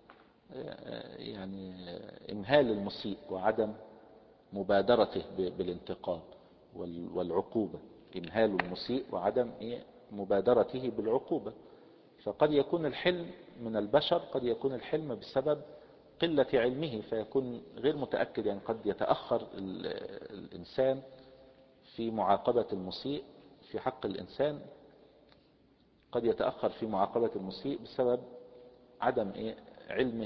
يعني إمهال المسيء وعدم مبادرته بالانتقام والعقوبة. إمهال المسيء وعدم إيه مبادرته بالعقوبة. فقد يكون الحلم من البشر، قد يكون الحلم بسبب قلة علمه فيكون غير متأكد، يعني قد يتأخر الإنسان في معاقبة المسيء في حق الإنسان، قد يتأخر في معاقبة المسيء بسبب عدم إيه علمه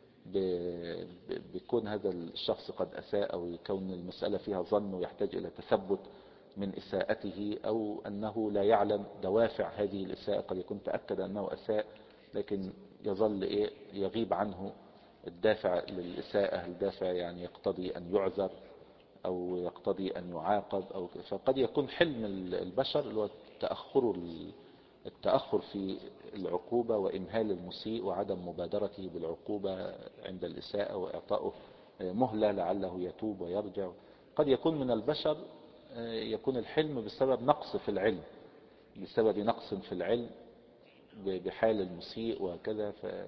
بكون هذا الشخص قد أساء، أو يكون المسألة فيها ظن ويحتاج إلى تثبت من إساءته، أو أنه لا يعلم دوافع هذه الإساءة. قد يكون تأكد أنه أساء لكن يظل إيه يغيب عنه الدافع للإساءة، الدافع يعني يقتضي أن يعذر أو يقتضي أن يعاقب أو. فقد يكون حلم البشر اللي هو التأخر التأخر في العقوبة وإمهال المسيء وعدم مبادرته بالعقوبة عند الإساءة وإعطائه مهلة لعله يتوب ويرجع. قد يكون من البشر يكون الحلم بسبب نقص في العلم، بسبب نقص في العلم بحال المسيء وكذا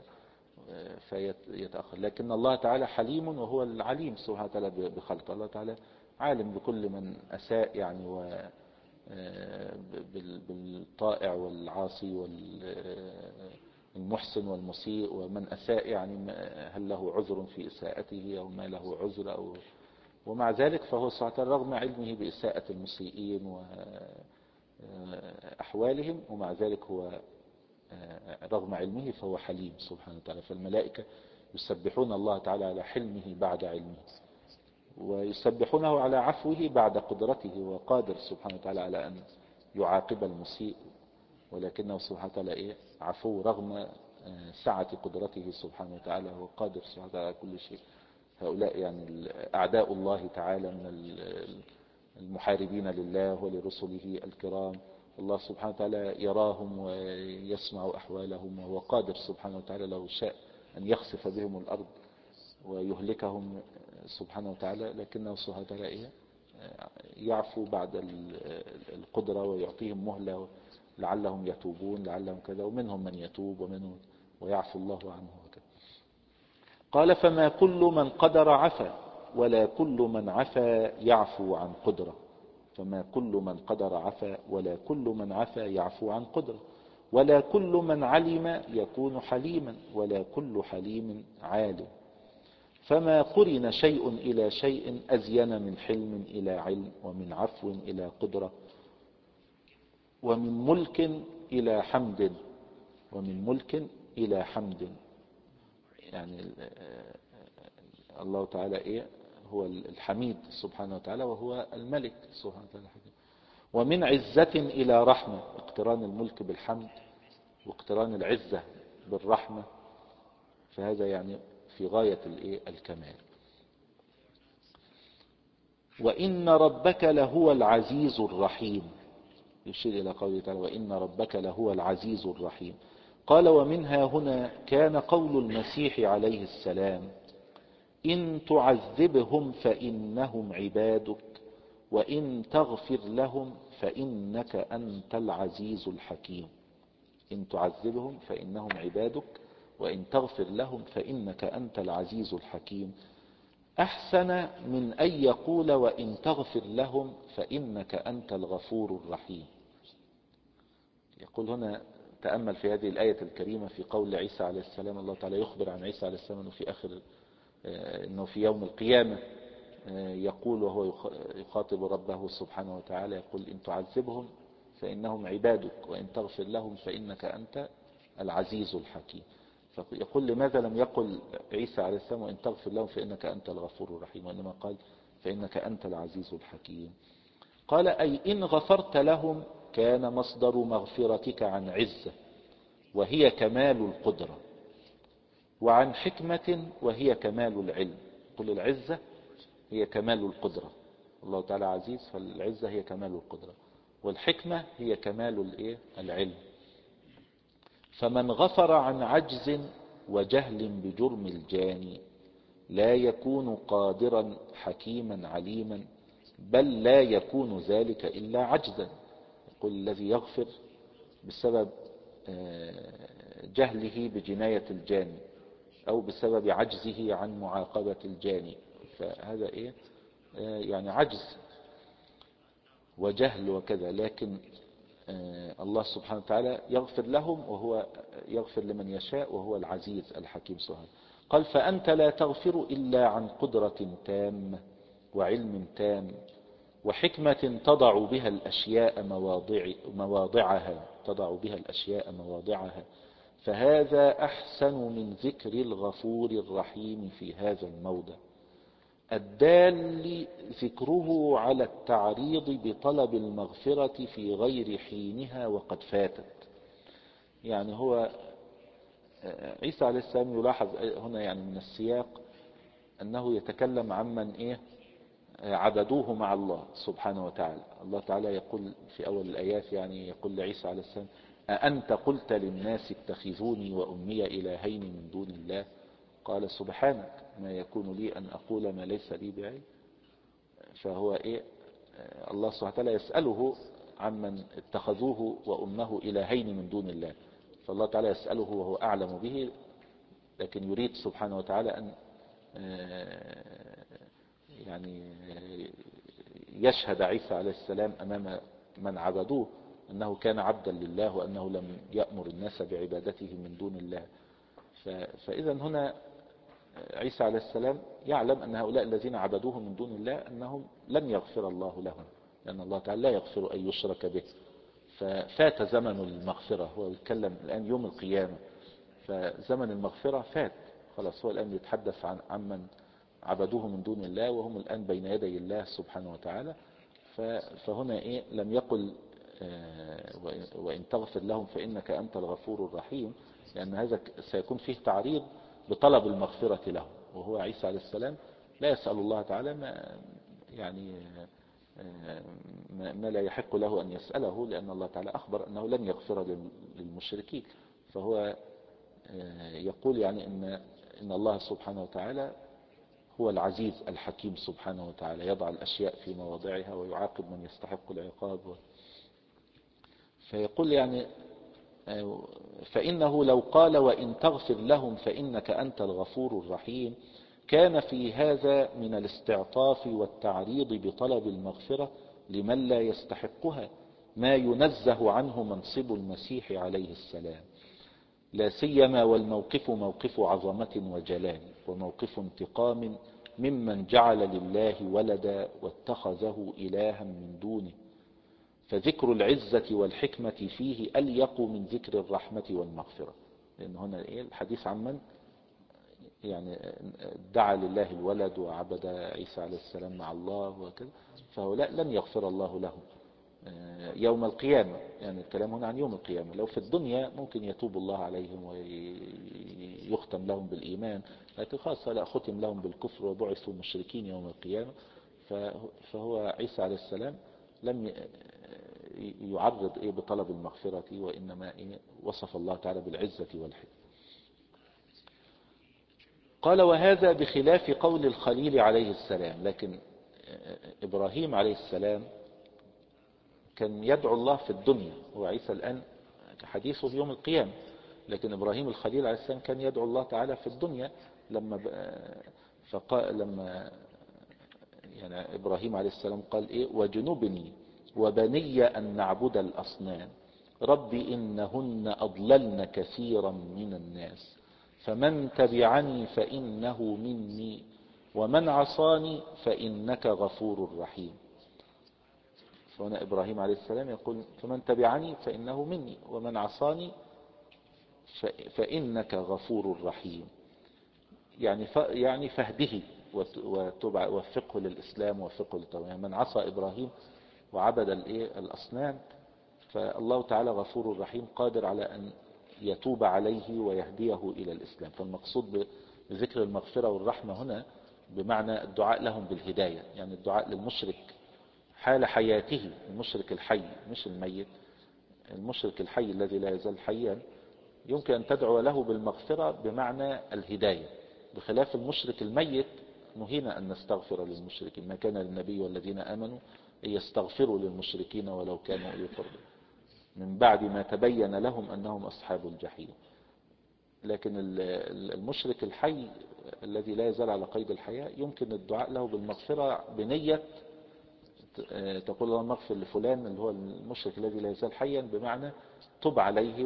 فيتأخر. لكن الله تعالى حليم وهو العليم سبحانه وتعالى بخلقه. الله تعالى عالم بكل من أساء يعني و بالطائع والعاصي والمحسن والمسيء، ومن أساء يعني هل له عذر في إساءته أو ما له عذر أو. ومع ذلك فهو سبحانه وتعالى رغم علمه بإساءة المسيئين وأحوالهم ومع ذلك هو رغم علمه فهو حليم سبحانه وتعالى. فالملائكة يسبحون الله تعالى على حلمه بعد علمه، ويسبحونه على عفوه بعد قدرته. وقادر سبحانه وتعالى على أن يعاقب المسيء، ولكنه سبحانه وتعالى إيه عفو رغم سعة قدرته سبحانه وتعالى. هو قادر سبحانه وتعالى على كل شيء. هؤلاء يعني أعداء الله تعالى من المحاربين لله ولرسله الكرام، الله سبحانه وتعالى يراهم ويسمع أحوالهم، وهو قادر سبحانه وتعالى لو شاء أن يخسف بهم الأرض ويهلكهم سبحانه وتعالى، لكنه سبحانه وتعالى إيه يعفو بعد القدرة ويعطيهم مهلة لعلهم يتوبون لعلهم كذا، ومنهم من يتوب ومنهم ويعفو الله عنه وكذا. قال فما كل من قدر عفا ولا كل من عفا يعفو عن قدرة. فما كل من قدر عفا ولا كل من عفا يعفو عن قدرة، ولا كل من علم يكون حليما ولا كل حليم عالم. فما قرن شيء إلى شيء أزين من حلم إلى علم، ومن عفو إلى قدرة، ومن ملك إلى حمد، ومن ملك إلى حمد. يعني الله تعالى إيه هو الحميد سبحانه وتعالى، وهو الملك سبحانه وتعالى. ومن عزة إلى رحمة، اقتران الملك بالحمد واقتران العزة بالرحمة، فهذا يعني في غاية الكمال. وإن ربك لهو العزيز الرحيم، يشير إلى قوله تعالى وإن ربك لهو العزيز الرحيم. قال ومنها هنا كان قول المسيح عليه السلام إن تعذبهم فإنهم عبادك وإن تغفر لهم فإنك أنت العزيز الحكيم. إن تعذبهم فإنهم عبادك وإن تغفر لهم فإنك أنت العزيز الحكيم. أحسن من أن يقول وإن تغفر لهم فإنك أنت الغفور الرحيم. يقول هنا تأمل في هذه الآية الكريمة في قول عيسى عليه السلام، الله تعالى يخبر عن عيسى عليه السلام أنه في آخر أنه في يوم القيامة يقول وهو يخاطب ربه سبحانه وتعالى، يقول إن تعذبهم فإنهم عبادك وإن تغفر لهم فإنك أنت العزيز الحكيم. فيقول لماذا لم يقل عيسى عليه السلام وإن تغفر لهم فإنك أنت الغفور الرحيم، وإنما قال فإنك أنت العزيز الحكيم. قال أي إن غفرت لهم كان مصدر مغفرتك عن عزة وهي كمال القدرة، وعن حكمة وهي كمال العلم. قل العزة هي كمال القدرة، الله تعالى عزيز، فالعزة هي كمال القدرة، والحكمة هي كمال العلم. فمن غفر عن عجز وجهل بجرم الجاني لا يكون قادرا حكيما عليما، بل لا يكون ذلك إلا عجزا. يقول الذي يغفر بسبب جهله بجناية الجاني أو بسبب عجزه عن معاقبة الجاني، فهذا إيه يعني عجز وجهل وكذا. لكن الله سبحانه وتعالى يغفر لهم وهو يغفر لمن يشاء وهو العزيز الحكيم سبحانه. قال فأنت لا تغفر إلا عن قدرة تامة وعلم تام وحكمة تضع بها الأشياء مواضع مواضعها تضع بها الأشياء مواضعها، فهذا أحسن من ذكر الغفور الرحيم في هذا الموضع الدال ذكره على التعريض بطلب المغفرة في غير حينها وقد فاتت. يعني هو عيسى عليه السلام يلاحظ هنا يعني من السياق أنه يتكلم عمن إيه عبدوه مع الله سبحانه وتعالى. الله تعالى يقول في أول الآيات يعني يقول لعيسى عليه السلام أأنت قلت للناس اتخذوني وأمي إلهين من دون الله قال سبحانك ما يكون لي أن أقول ما ليس لي بعلم. فهو إيه الله سبحانه وتعالى يسأله عمن اتخذوه وأمه إلهين من دون الله، فالله تعالى يسأله وهو أعلم به، لكن يريد سبحانه وتعالى أن يعني يشهد عيسى عليه السلام أمام من عبدوه أنه كان عبدا لله وأنه لم يأمر الناس بعبادته من دون الله. فإذا هنا عيسى عليه السلام يعلم أن هؤلاء الذين عبدوه من دون الله أنهم لن يغفر الله لهم، لأن الله تعالى لا يغفر أن يشرك به، ففات زمن المغفرة. هو يتكلم الآن يوم القيامة، فزمن المغفرة فات خلاص. هو الآن يتحدث عن عمن عبدوه من دون الله وهم الآن بين يدي الله سبحانه وتعالى. فهنا إيه لم يقل وإن تغفر لهم فإنك أنت الغفور الرحيم، لأن هذا سيكون فيه تعريض بطلب المغفرة له، وهو عيسى عليه السلام لا يسأل الله تعالى ما يعني ما لا يحق له أن يسأله، لأن الله تعالى أخبر أنه لن يغفر للمشركين. فهو يقول يعني إن إن الله سبحانه وتعالى هو العزيز الحكيم سبحانه وتعالى، يضع الأشياء في مواضعها ويعاقب من يستحق العقاب. فيقول يعني فإنه لو قال وإن تغفر لهم فإنك أنت الغفور الرحيم كان في هذا من الاستعطاف والتعريض بطلب المغفرة لمن لا يستحقها ما ينزه عنه منصب المسيح عليه السلام، لا سيما والموقف موقف عظمة وجلال وموقف انتقام ممن جعل لله ولدا واتخذه إلها من دونه، فذكر العزة والحكمة فيه أليق من ذكر الرحمة والمغفرة، لأن هنا الحديث عن من يعني دعا لله الولد وعبد عيسى عليه السلام مع الله وكذا، فهؤلاء لن يغفر الله لهم يوم القيامة. يعني الكلام هنا عن يوم القيامة. لو في الدنيا ممكن يتوب الله عليهم ويختم لهم بالإيمان، لكن خاصة لا، ختم لهم بالكفر وبعثوا مشركين يوم القيامة. فهو عيسى عليه السلام لم يعرض إيه بطلب المغفرة، وإنما إيه وصف الله تعالى بالعزة والحكمة. قال وهذا بخلاف قول الخليل عليه السلام. لكن إبراهيم عليه السلام كان يدعو الله في الدنيا، وعيسى الآن حديثه في يوم القيامة. لكن إبراهيم الخليل عليه السلام كان يدعو الله تعالى في الدنيا، لما فقال لما يعني إبراهيم عليه السلام قال إيه وجنبني وبني أن نعبد الأصنام رب إنهن أضللن كثيرا من الناس فمن تبعني فإنه مني ومن عصاني فإنك غفور رحيم. فهنا إبراهيم عليه السلام يقول فمن تبعني فإنه مني ومن عصاني فإنك غفور رحيم. يعني يعني فهده ووفقه للإسلام ووفقه للتوبة. يعني من عصى إبراهيم وعبد الأصنام فالله تعالى غفور رحيم قادر على أن يتوب عليه ويهديه إلى الإسلام. فالمقصود بذكر المغفرة والرحمة هنا بمعنى الدعاء لهم بالهداية، يعني الدعاء للمشرك حال حياته، المشرك الحي مش الميت، المشرك الحي الذي لا يزال حيا يمكن أن تدعو له بالمغفرة بمعنى الهداية، بخلاف المشرك الميت نهينا أن نستغفر للمشركين. ما كان للنبي والذين آمنوا أن يستغفروا للمشركين ولو كانوا أولي قربى من بعد ما تبين لهم أنهم أصحاب الجحيم. لكن المشرك الحي الذي لا يزال على قيد الحياة يمكن الدعاء له بالمغفرة بنية تقول الله مغفر لفلان اللي هو المشرك الذي لا يزال حيا، بمعنى تب عليه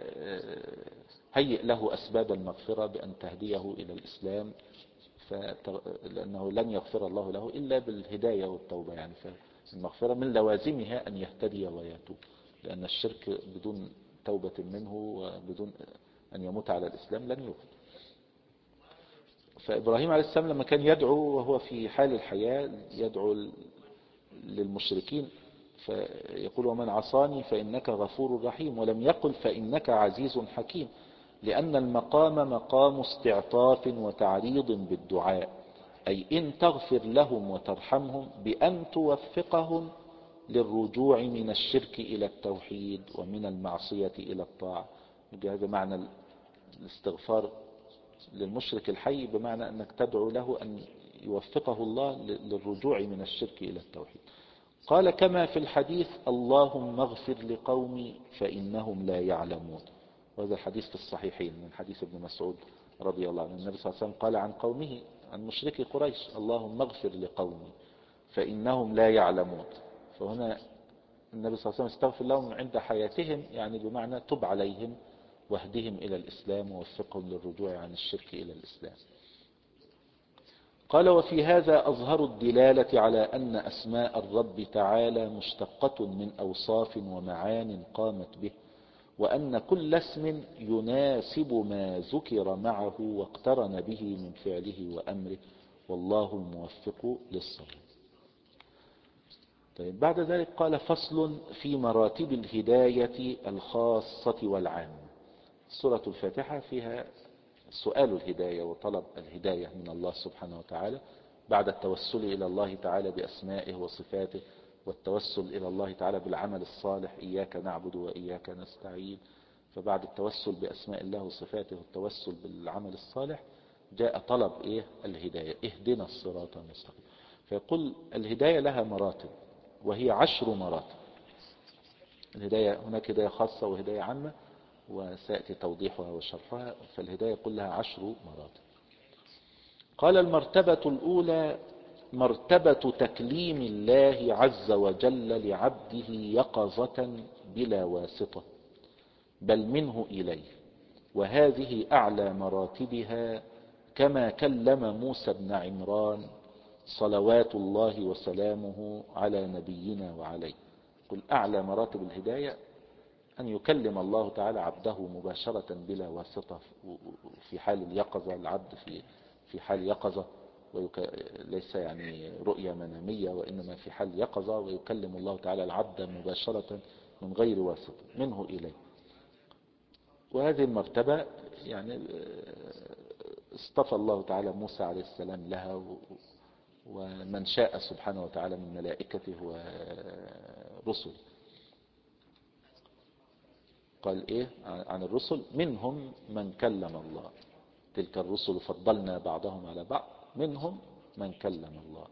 وهيئ له أسباب المغفرة بأن تهديه إلى الإسلام، لأنه لن يغفر الله له إلا بالهداية والتوبة. يعني فالمغفرة من لوازمها أن يهتدي ويتوب، لأن الشرك بدون توبة منه وبدون أن يموت على الإسلام لن يغفر. فإبراهيم عليه السلام لما كان يدعو وهو في حال الحياة يدعو للمشركين فيقول ومن عصاني فإنك غفور رحيم، ولم يقل فإنك عزيز حكيم، لأن المقام مقام استعطاف وتعريض بالدعاء، أي إن تغفر لهم وترحمهم بأن توفقهم للرجوع من الشرك إلى التوحيد ومن المعصية إلى الطاعة. هذا معنى الاستغفار للمشرك الحي، بمعنى أنك تدعو له أن يوفقه الله للرجوع من الشرك إلى التوحيد. قال كما في الحديث اللهم اغفر لقومي فإنهم لا يعلمون، وهذا الحديث في الصحيحين من حديث ابن مسعود رضي الله عنه. النبي صلى الله عليه وسلم قال عن قومه عن مشركي قريش اللهم اغفر لقومي فإنهم لا يعلمون. فهنا النبي صلى الله عليه وسلم استغفر لهم عند حياتهم، يعني بمعنى تب عليهم واهدهم إلى الإسلام ووفقهم للرجوع عن الشرك إلى الإسلام. قال وفي هذا أظهر الدلالة على أن أسماء الرب تعالى مشتقة من أوصاف ومعان قامت به، وأن كل اسم يناسب ما ذكر معه واقترن به من فعله وأمره، والله الموفق للصواب. طيب بعد ذلك قال فصل في مراتب الهداية الخاصة والعامة. سورة الفاتحة فيها سؤال الهداية وطلب الهداية من الله سبحانه وتعالى بعد التوسل إلى الله تعالى بأسمائه وصفاته، والتوسل إلى الله تعالى بالعمل الصالح إياك نعبد وإياك نستعين. فبعد التوسل بأسماء الله وصفاته والتوسل بالعمل الصالح جاء طلب إيه الهداية، اهدنا الصراط المستقيم. فيقول الهداية لها مراتب وهي عشر مراتب. الهداية هناك هداية خاصة وهداية عامة وسيأتي توضيحها وشرحها. فالهداية كلها عشر مراتب. قال المرتبة الأولى مرتبة تكليم الله عز وجل لعبده يقظة بلا واسطة بل منه إليه، وهذه أعلى مراتبها، كما كلم موسى بن عمران صلوات الله وسلامه على نبينا وعليه قل أعلى مراتب الهداية أن يكلم الله تعالى عبده مباشرة بلا واسطة في حال اليقظة، العبد في في حال يقظة، وليس يعني رؤية منامية، وإنما في حال يقظة، ويكلم الله تعالى العبد مباشرة من غير واسطة منه إليه. وهذه المرتبة يعني اصطفى الله تعالى موسى عليه السلام لها، ومن شاء سبحانه وتعالى من ملائكته ورسله. قال إيه عن الرسل؟ منهم من كلم الله، تلك الرسل فضلنا بعضهم على بعض، منهم من كلم الله.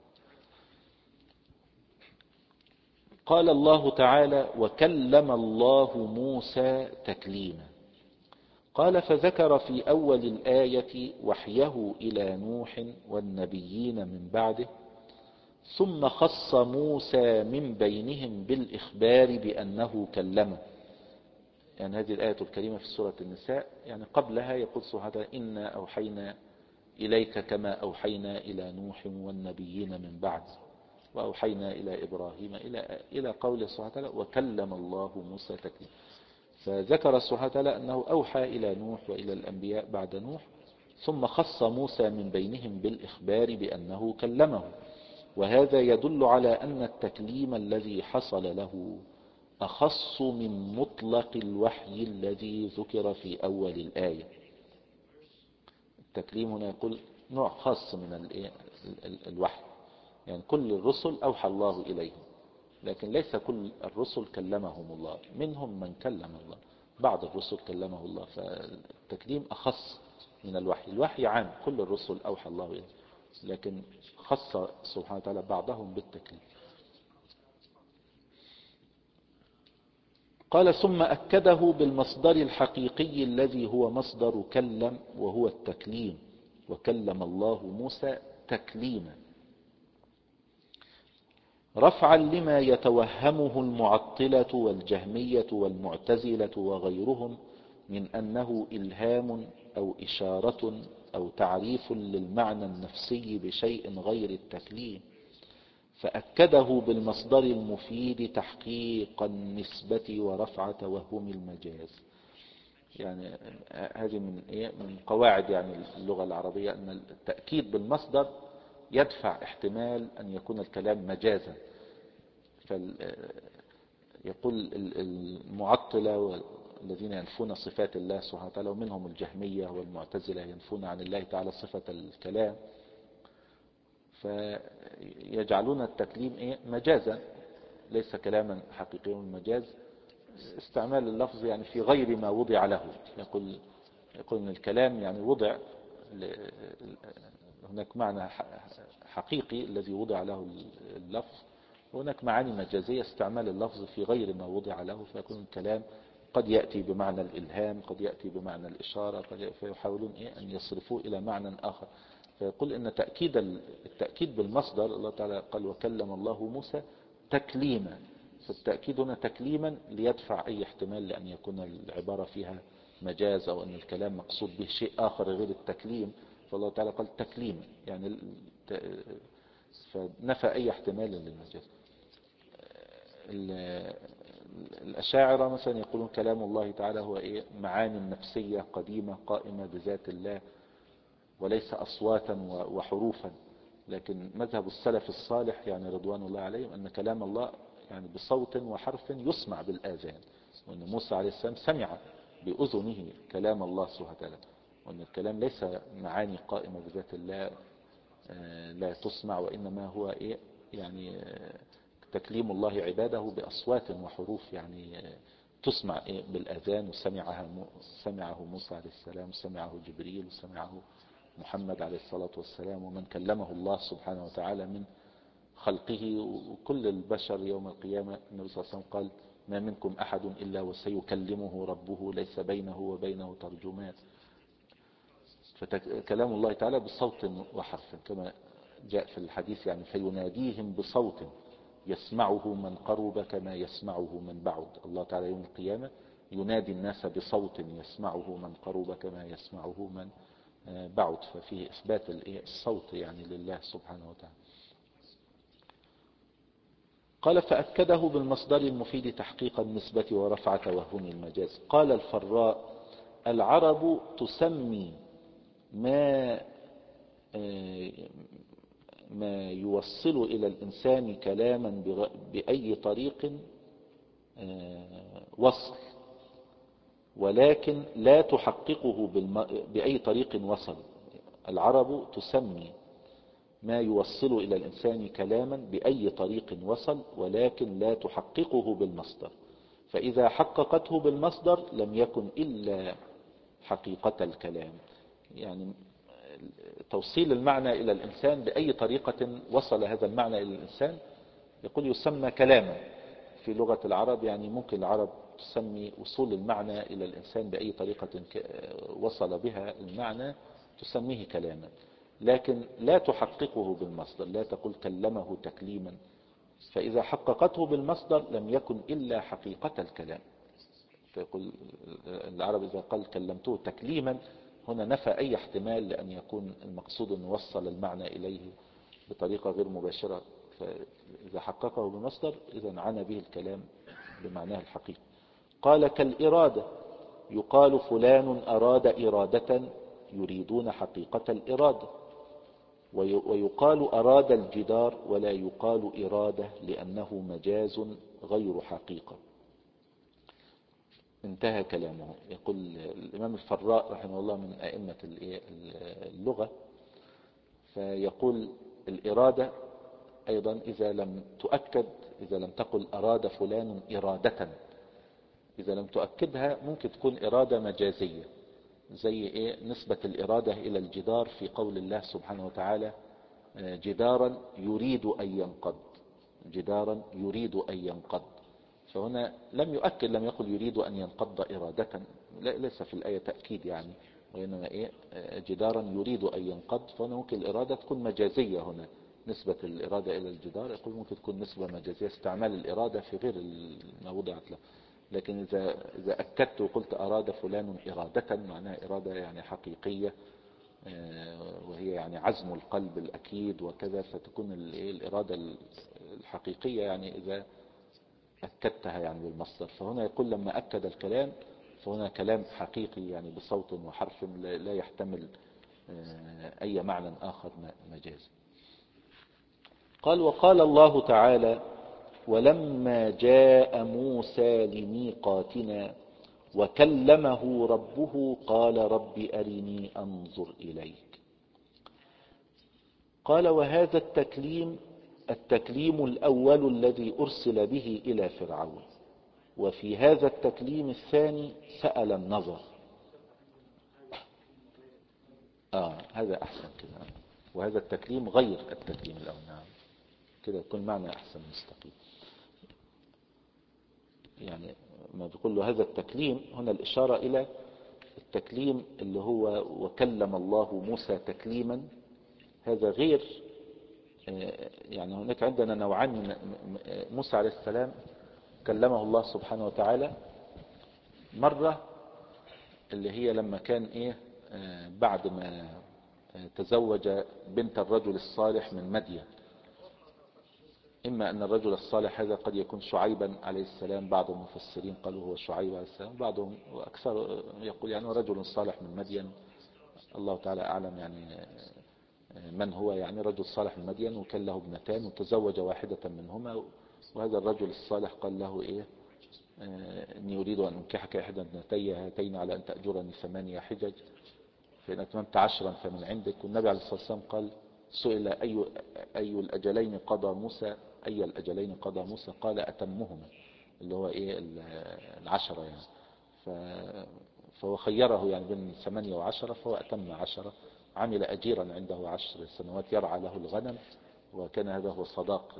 قال الله تعالى: وكلم الله موسى تكليما. قال: فذكر في أول الآية وحيه إلى نوح والنبيين من بعده، ثم خص موسى من بينهم بالإخبار بأنه كلمه. يعني هذه الآية الكريمة في سورة النساء، يعني قبلها يقول سبحانه: إنا أوحينا إليك كما أوحينا إلى نوح والنبيين من بعد، وأوحينا إلى إبراهيم، إلى إلى قول سبحانه: وكلم الله موسى تكليما. فذكر سبحانه أنه أوحى إلى نوح وإلى الأنبياء بعد نوح، ثم خص موسى من بينهم بالإخبار بأنه كلمه. وهذا يدل على أن التكليم الذي حصل له أخص من مطلق الوحي الذي ذكر في أول الآية. التكليم هنا يقول نوع خاص من الوحي، يعني كل الرسل أوحى الله إليهم، لكن ليس كل الرسل كلمهم الله، منهم من كلم الله، بعض الرسل كلمه الله. فالتكليم أخص من الوحي. الوحي عام، كل الرسل أوحى الله إليهم، لكن خص سبحانه وتعالى بعضهم بالتكليم. قال: ثم أكده بالمصدر الحقيقي الذي هو مصدر كلم، وهو التكليم. وكلم الله موسى تكليما، رفعا لما يتوهمه المعطلة والجهمية والمعتزلة وغيرهم من أنه إلهام أو إشارة أو تعريف للمعنى النفسي بشيء غير التكليم، فأكده بالمصدر المفيد تحقيق النسبة ورفع توهم المجاز. يعني هذه من من قواعد يعني اللغة العربية، أن التأكيد بالمصدر يدفع احتمال أن يكون الكلام مجازا. فيقول المعطلة والذين ينفون صفات الله سبحانه وتعالى، ومنهم الجهمية والمعتزلة ينفون عن الله تعالى صفة الكلام، فيجعلون التكليم إيه؟ مجازا، ليس كلاما حقيقيا. المجاز استعمال اللفظ يعني في غير ما وضع له. يقول يقول ان الكلام يعني وضع، هناك معنى حقيقي الذي وضع له اللفظ، وهناك معاني مجازية استعمال اللفظ في غير ما وضع له، فيكون الكلام قد يأتي بمعنى الإلهام، قد يأتي بمعنى الإشارة، قد فيحاولون إيه أن يصرفوه إلى معنى آخر. فيقول إن تأكيد التأكيد بالمصدر، الله تعالى قال: وكلم الله موسى تكليما، فالتأكيد هنا تكليما ليدفع أي احتمال لأن يكون العبارة فيها مجاز، أو أن الكلام مقصود به شيء آخر غير التكليم، فالله تعالى قال تكليما، يعني فنفى أي احتمال للمجاز. الأشاعرة مثلا يقولون كلام الله تعالى هو إيه؟ معاني نفسية قديمة قائمة بذات الله، وليس أصواتا وحروفا. لكن مذهب السلف الصالح يعني رضوان الله عليهم أن كلام الله يعني بصوت وحرف يسمع بالآذان، وأن موسى عليه السلام سمع بأذنه كلام الله سبحانه وتعالى، وأن الكلام ليس معاني قائمة بذات الله لا تسمع، وإنما هو إيه؟ يعني تكليم الله عباده بأصوات وحروف يعني تسمع إيه؟ بالآذان. وسمعها سمعه موسى عليه السلام، سمعه جبريل، وسمعه محمد عليه الصلاة والسلام، ومن كلمه الله سبحانه وتعالى من خلقه وكل البشر يوم القيامة. النبي صلى الله عليه وسلم قال: ما منكم أحد إلا وسيكلمه ربه ليس بينه وبينه ترجمان. فكلام الله تعالى بصوت وحرف كما جاء في الحديث، يعني فيناديهم بصوت يسمعه من قرب كما يسمعه من بعد. الله تعالى يوم القيامة ينادي الناس بصوت يسمعه من قرب كما يسمعه من بعد، ففيه إثبات الصوت يعني لله سبحانه وتعالى. قال فأكده بالمصدر المفيد تحقيق النسبة ورفع توهم المجاز. قال الفراء العرب تسمي ما ما يوصل إلى الإنسان كلاما بأي طريق وصل، ولكن لا تحققه بأي طريق وصل. العرب تسمي ما يوصل إلى الإنسان كلاما بأي طريق وصل، ولكن لا تحققه بالمصدر، فإذا حققته بالمصدر لم يكن إلا حقيقة الكلام. يعني توصيل المعنى إلى الإنسان بأي طريقة وصل هذا المعنى إلى الإنسان يقول يسمى كلاما في لغة العرب. يعني ممكن العرب تسمي وصول المعنى إلى الإنسان بأي طريقة وصل بها المعنى تسميه كلاما، لكن لا تحققه بالمصدر، لا تقول كلمه تكليما، فإذا حققته بالمصدر لم يكن إلا حقيقة الكلام. فيقول العرب إذا قال كلمته تكليما هنا نفى أي احتمال لأن يكون المقصود أن يوصل المعنى إليه بطريقة غير مباشرة، فإذا حققه بالمصدر إذا عنى به الكلام بمعناه الحقيقي. قال كالإرادة يقال فلان أراد إرادة يريدون حقيقة الإرادة، ويقال أراد الجدار ولا يقال إرادة لأنه مجاز غير حقيقة. انتهى كلامه. يقول الإمام الفراء رحمه الله من أئمة اللغة، فيقول الإرادة أيضا إذا لم تؤكد، إذا لم تقل أراد فلان إرادة، إذا لم تؤكدها ممكن تكون إرادة مجازية، زي إيه نسبة الإرادة إلى الجدار في قول الله سبحانه وتعالى جدارا يريد أن ينقض، جدارا يريد أن ينقض، فهنا لم يؤكد، لم يقل يريد أن ينقض إرادة، ليس في الآية تأكيد يعني، وإنما إيه جدارا يريد أن ينقض، فهنا ممكن الإرادة تكون مجازية. هنا نسبة الإرادة إلى الجدار يقول ممكن تكون نسبة مجازية، استعمال الإرادة في غير ما وضعت له. لكن إذا إذا أكدت وقلت أراد فلان إرادة معناها إرادة يعني حقيقية، وهي يعني عزم القلب الأكيد وكذا، فتكون الإرادة الحقيقية يعني إذا أكدتها يعني بالمصدر. فهنا يقول لما أكد الكلام فهنا كلام حقيقي يعني بصوت وحرف لا يحتمل أي معنى آخر مجازي. قال وقال الله تعالى ولما جاء موسى لميقاتنا وكلمه ربه قال رب أرني أنظر إليك. قال وهذا التكليم التكليم الأول الذي أرسل به إلى فرعون، وفي هذا التكليم الثاني سأل النظر. آه هذا أحسن كده، وهذا التكليم غير التكليم الأول. نعم كده يكون معنى أحسن مستقيم. يعني ما بيقول له هذا التكليم هنا الإشارة إلى التكليم اللي هو وكلم الله موسى تكليما، هذا غير. يعني هناك عندنا نوعان من موسى عليه السلام كلمه الله سبحانه وتعالى، مرة اللي هي لما كان إيه بعد ما تزوج بنت الرجل الصالح من مدين. إما أن الرجل الصالح هذا قد يكون شعيبا عليه السلام، بعض المفسرين قالوا هو شعيب عليه السلام، بعضهم وأكثر يقول يعني رجل صالح من مدين، الله تعالى أعلم يعني من هو، يعني رجل صالح من مدين وكان له ابنتان وتزوج واحدة منهما، وهذا الرجل الصالح قال له إيه إني أريد أن أنكحك إحدى ابنتي هاتين على أن تأجرني ثمانية حجج فإن أتممت عشرا فمن عندك. والنبي عليه الصلاة والسلام قال سئل أي, أي الأجلين قضى موسى أي الأجلين قضى موسى قال أتمهما، اللي هو إيه العشرة يعني. فهو خيره يعني بين ثمانية وعشرة، فهو أتم عشرة، عمل أجيرا عنده عشر سنوات يرعى له الغنم، وكان هذا هو صداق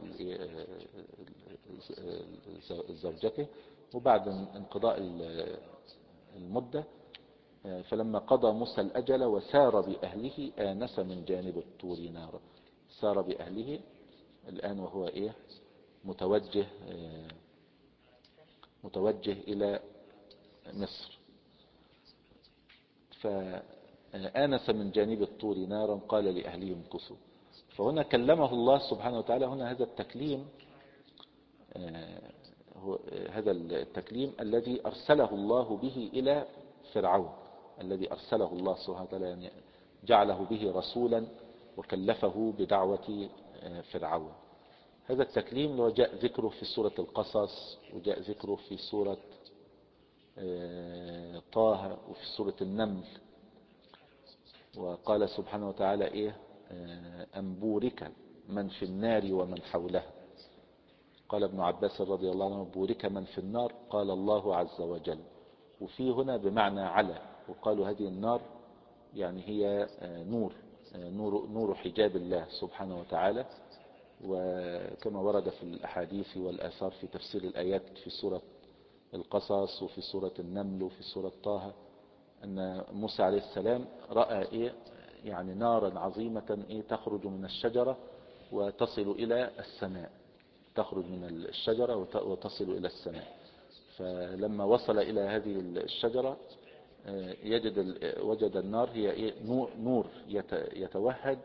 زوجته. وبعد انقضاء المدة فلما قضى موسى الأجل وسار بأهله آنس من جانب الطور نارا، سار بأهله الآن وهو إيه متوجه متوجه إلى مصر، فآنس من جانب الطور نارا قال لأهلهم كثوا. فهنا كلمه الله سبحانه وتعالى، هنا هذا التكليم هذا التكليم الذي أرسله الله به إلى فرعون، الذي أرسله الله سبحانه وتعالى يعني جعله به رسولا وكلفه بدعوة فرعون. هذا التكليم اللي جاء ذكره في سورة القصص، وجاء ذكره في سورة طه، وفي سورة النمل. وقال سبحانه وتعالى إيه أن بورك من في النار ومن حولها. قال ابن عباس رضي الله عنه بورك من في النار، قال الله عز وجل. وفي هنا بمعنى على، وقالوا هذه النار يعني هي نور نور نور حجاب الله سبحانه وتعالى. وكما ورد في الأحاديث والآثار في تفسير الآيات في سورة القصص وفي سورة النمل وفي سورة طه، أن موسى عليه السلام رأى إيه يعني نارا عظيمة إيه تخرج من الشجرة وتصل إلى السماء، تخرج من الشجرة وتصل إلى السماء. فلما وصل إلى هذه الشجرة يجد وجد النار هي إيه نور يتوهج،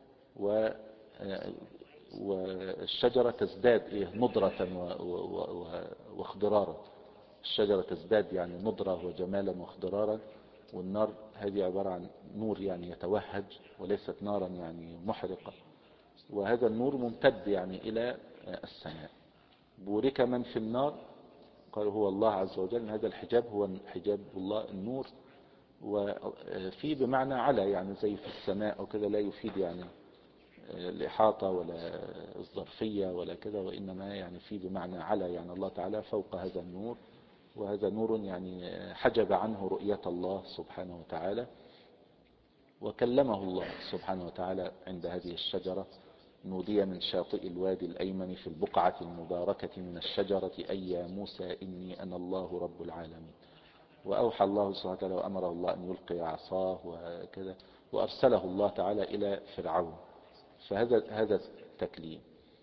والشجرة تزداد إيه نضرة واخضرارا. الشجرة تزداد يعني نضرة وجمالا واخضرارا، والنار هذه عبارة عن نور يعني يتوهج وليست نارا يعني محرقة. وهذا النور ممتد يعني إلى السماء. بورك من في النار، قال هو الله عز وجل. هذا الحجاب هو حجاب الله النور، وفي بمعنى على يعني زي في السماء أو كذا، لا يفيد يعني الإحاطة ولا الظرفية ولا كذا، وإنما يعني في بمعنى على يعني الله تعالى فوق هذا النور. وهذا نور يعني حجب عنه رؤية الله سبحانه وتعالى. وكلمه الله سبحانه وتعالى عند هذه الشجرة. نودي من شاطئ الوادي الأيمن في البقعة المباركة من الشجرة أي يا موسى إني أنا الله رب العالمين. وأوحى الله سبحانه وتعالى وأمره الله أن يلقي عصاه وكذا، وأرسله الله تعالى إلى فرعون. فهذا هذا التكليم.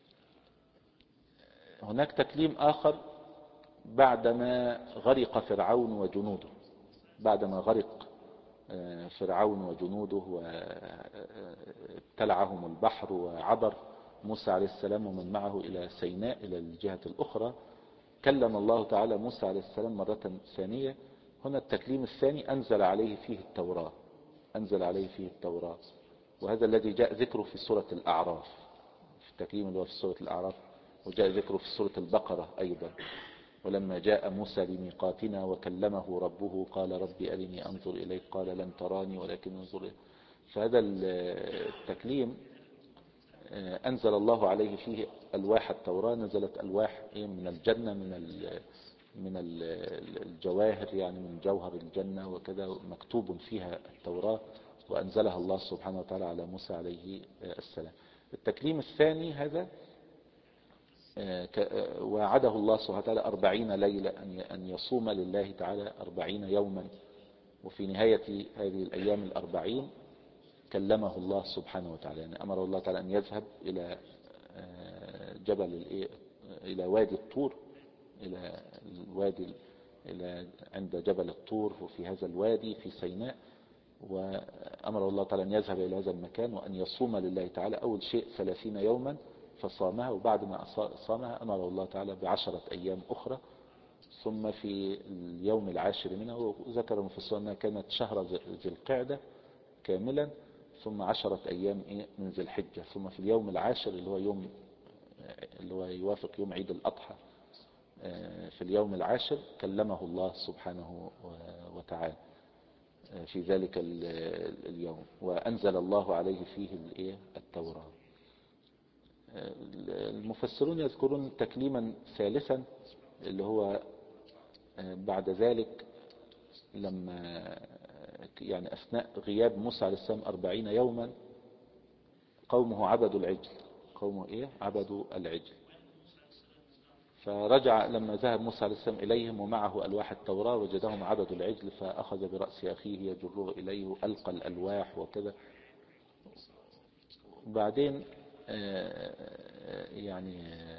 هناك تكليم آخر بعدما غرق فرعون وجنوده، بعدما غرق فرعون وجنوده وابتلعهم البحر، وعبر موسى عليه السلام ومن معه إلى سيناء إلى الجهة الأخرى. كلم الله تعالى موسى عليه السلام مرة ثانية. هنا التكليم الثاني أنزل عليه فيه التوراة، أنزل عليه فيه التوراة. وهذا الذي جاء ذكره في سورة الأعراف، في التكليم اللي هو في سورة الأعراف، وجاء ذكره في سورة البقرة أيضا. ولما جاء موسى لميقاتنا وكلمه ربه قال ربي أرني أنظر إليك قال لن تراني ولكن انظر إليك. فهذا التكليم أنزل الله عليه فيه ألواح التوراة. نزلت ألواح من الجنة، من من الجواهر يعني من جوهر الجنة وكذا، مكتوب فيها التوراة، وأنزلها الله سبحانه وتعالى على موسى عليه السلام. التكليم الثاني هذا وعده الله سبحانه وتعالى أربعين ليلة أن يصوم لله تعالى أربعين يوما. وفي نهاية هذه الأيام الأربعين كلمه الله سبحانه وتعالى، يعني أمر الله تعالى أن يذهب إلى جبل إلى وادي الطور، إلى الوادي إلى عند جبل الطور، وفي هذا الوادي في سيناء. وأمر الله تعالى أن يذهب إلى هذا المكان وأن يصوم لله تعالى أول شيء ثلاثين يوما، فصامها. وبعد ما صامها أمر الله تعالى بعشرة أيام أخرى، ثم في اليوم العاشر منه ذكر المفسرون أنها كانت شهر ذي القعدة كاملا، ثم عشرة أيام من ذي الحجة، ثم في اليوم العاشر اللي هو يوم اللي هو يوافق يوم عيد الأضحى، في اليوم العاشر كلمه الله سبحانه وتعالى في ذلك اليوم، وأنزل الله عليه فيه التوراة. المفسرون يذكرون تكليما ثالثا اللي هو بعد ذلك، لما يعني أثناء غياب موسى عليه السلام أربعين يوما قومه عبدوا العجل. قومه إيه؟ عبدوا العجل. فرجع لما ذهب موسى عليه السلام إليهم ومعه ألواح التوراة وجدهم عبدوا العجل، فأخذ برأس أخيه يجره إليه وألقى الألواح وكذا. وبعدين يعني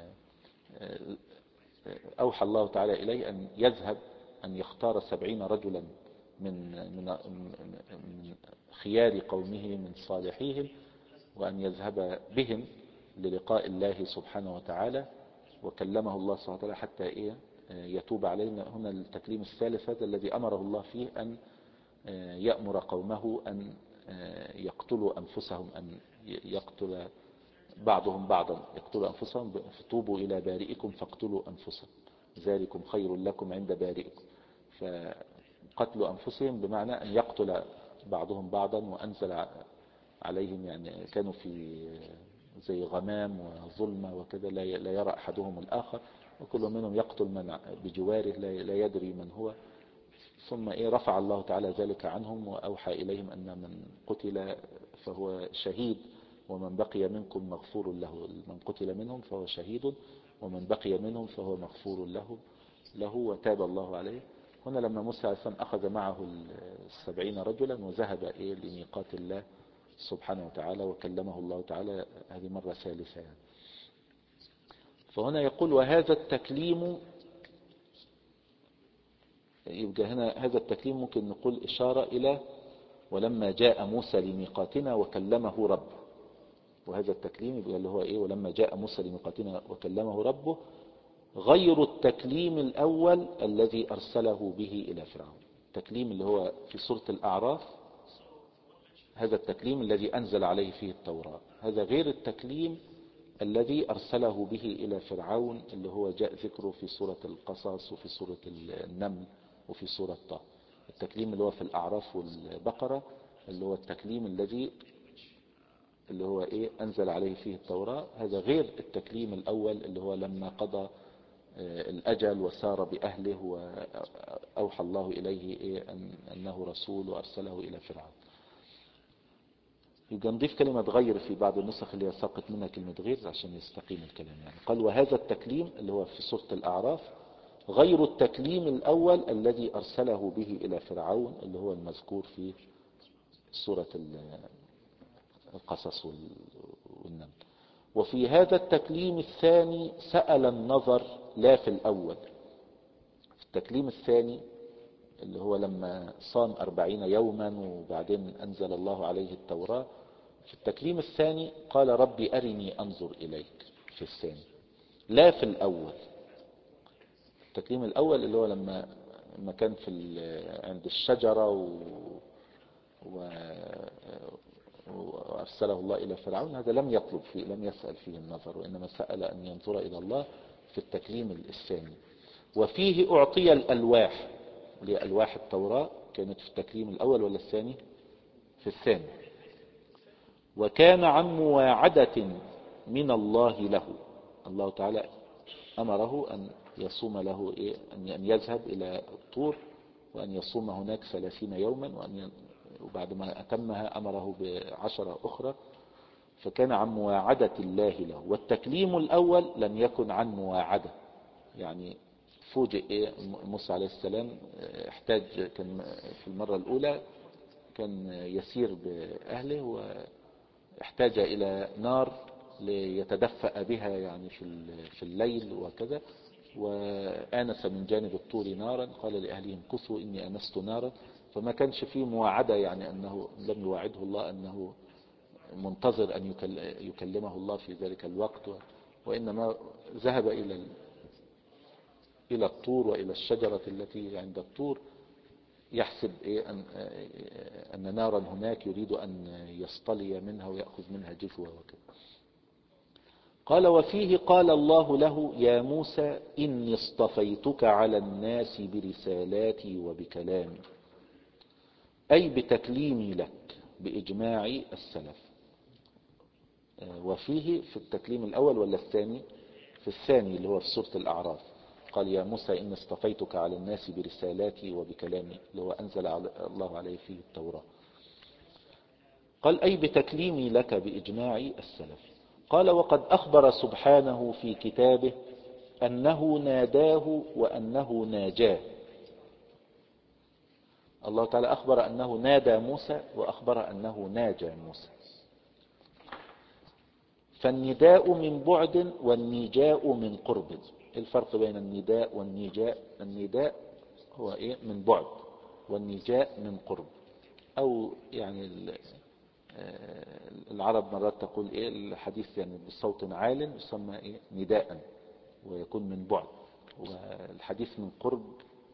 أوحى الله تعالى إليه أن يذهب أن يختار سبعين رجلا من من خيار قومه من صالحيهم، وأن يذهب بهم للقاء الله سبحانه وتعالى. وكلمه الله سبحانه وتعالى حتى إيه يتوب علينا. هنا التكليم الثالث هذا الذي أمره الله فيه أن يأمر قومه أن يقتلوا أنفسهم، أن يقتل بعضهم بعضا، يقتلوا أنفسهم، فتوبوا إلى بارئكم فاقتلوا أنفسهم ذلكم خير لكم عند بارئكم. فقتلوا أنفسهم بمعنى أن يقتل بعضهم بعضا، وأنزل عليهم يعني كانوا في زي غمام وظلمة وكذا، لا يرى أحدهم الآخر، وكل منهم يقتل من بجواره لا يدري من هو. ثم إيه رفع الله تعالى ذلك عنهم وأوحى إليهم أن من قتل فهو شهيد ومن بقي منكم مغفور له، من قتل منهم فهو شهيد ومن بقي منهم فهو مغفور له له وتاب الله عليه. هنا لما موسى عليه السلام أخذ معه السبعين رجلا وذهب إيه لميقات الله سبحانه وتعالى وكلمه الله تعالى، هذه مرة ثالثة يعني. فهنا يقول وهذا التكليم، يبقى هنا هذا التكليم ممكن نقول إشارة إلى ولما جاء موسى لميقاتنا وكلمه ربه. وهذا التكليم يبقى اللي هو إيه ولما جاء موسى لميقاتنا وكلمه ربه، غير التكليم الأول الذي أرسله به إلى فرعون. التكليم اللي هو في سورة الأعراف هذا التكليم الذي أنزل عليه فيه التوراة، هذا غير التكليم الذي أرسله به إلى فرعون اللي هو جاء ذكره في سورة القصص وفي سورة النمل وفي سورة طه. التكليم اللي هو في الأعراف والبقرة اللي هو التكليم الذي اللي هو إيه أنزل عليه فيه التوراة، هذا غير التكليم الأول اللي هو لما قضى الأجل وسار بأهله وأوحى الله إليه إيه أنه رسول وأرسله إلى فرعون. يبقى نضيف كلمة غير في بعض النسخ اللي ساقط منها كلمة غير عشان يستقيم الكلام يعني. قال وهذا التكليم اللي هو في سورة الأعراف غير التكليم الأول الذي أرسله به إلى فرعون اللي هو المذكور في سورة القصص والنمل. وفي هذا التكليم الثاني سأل النظر لا في الأول. في التكليم الثاني اللي هو لما صام أربعين يوما وبعدين أنزل الله عليه التوراة، في التكليم الثاني قال ربي أرني أنظر إليك في الثاني لا في الأول. التكليم الأول اللي هو لما ما كان في عند الشجرة و... و... وأرسله الله إلى فرعون، هذا لم يطلب فيه لم يسأل فيه النظر، وإنما سأل أن ينظر إلى الله في التكليم الثاني. وفيه أعطي الألواح، لألواح التوراة كانت في التكليم الأول ولا الثاني؟ في الثاني. وكان عن مواعدة من الله له، الله تعالى أمره أن يصوم له إيه؟ أن يذهب إلى الطور وأن يصوم هناك ثلاثين يوما، وأن وبعد ما أتمها أمره بعشرة أخرى. فكان عن مواعدة الله له. والتكليم الأول لم يكن عن مواعدة، يعني فوجئ إيه موسى عليه السلام احتاج، كان في المرة الأولى كان يسير بأهله واحتاج إلى نار ليتدفأ بها يعني في الليل وكذا، وآنس من جانب الطور نارا قال لأهلهم كثوا إني آنست نارا. فما كانش فيه مواعدة، يعني أنه لم يواعده الله أنه منتظر أن يكلمه الله في ذلك الوقت، وإنما ذهب إلى إلى الطور وإلى الشجرة التي عند الطور يحسب إيه أن, أن نارا هناك يريد أن يصطلي منها ويأخذ منها جفوة وكذا. قال وفيه قال الله له يا موسى إني اصطفيتك على الناس برسالاتي وبكلامي، أي بتكليمي لك بإجماع السلف. وفيه في التكليم الأول ولا الثاني؟ في الثاني اللي هو في سورة الأعراف. قال يا موسى إني اصطفيتك على الناس برسالاتي وبكلامي اللي هو أنزل الله عليه فيه التوراة. قال أي بتكليمي لك بإجماع السلف. قال وقد أخبر سبحانه في كتابه أنه ناداه وأنه ناجاه. الله تعالى أخبر أنه نادى موسى وأخبر أنه ناجى موسى. فالنداء من بعد والنجاء من قرب. الفرق بين النداء والنجاء؟ النداء هو إيه من بعد، والنجاء من قرب. أو يعني العرب مرات تقول إيه الحديث يعني بصوت عال يسمى إيه نداء، ويكون من بعد. والحديث من قرب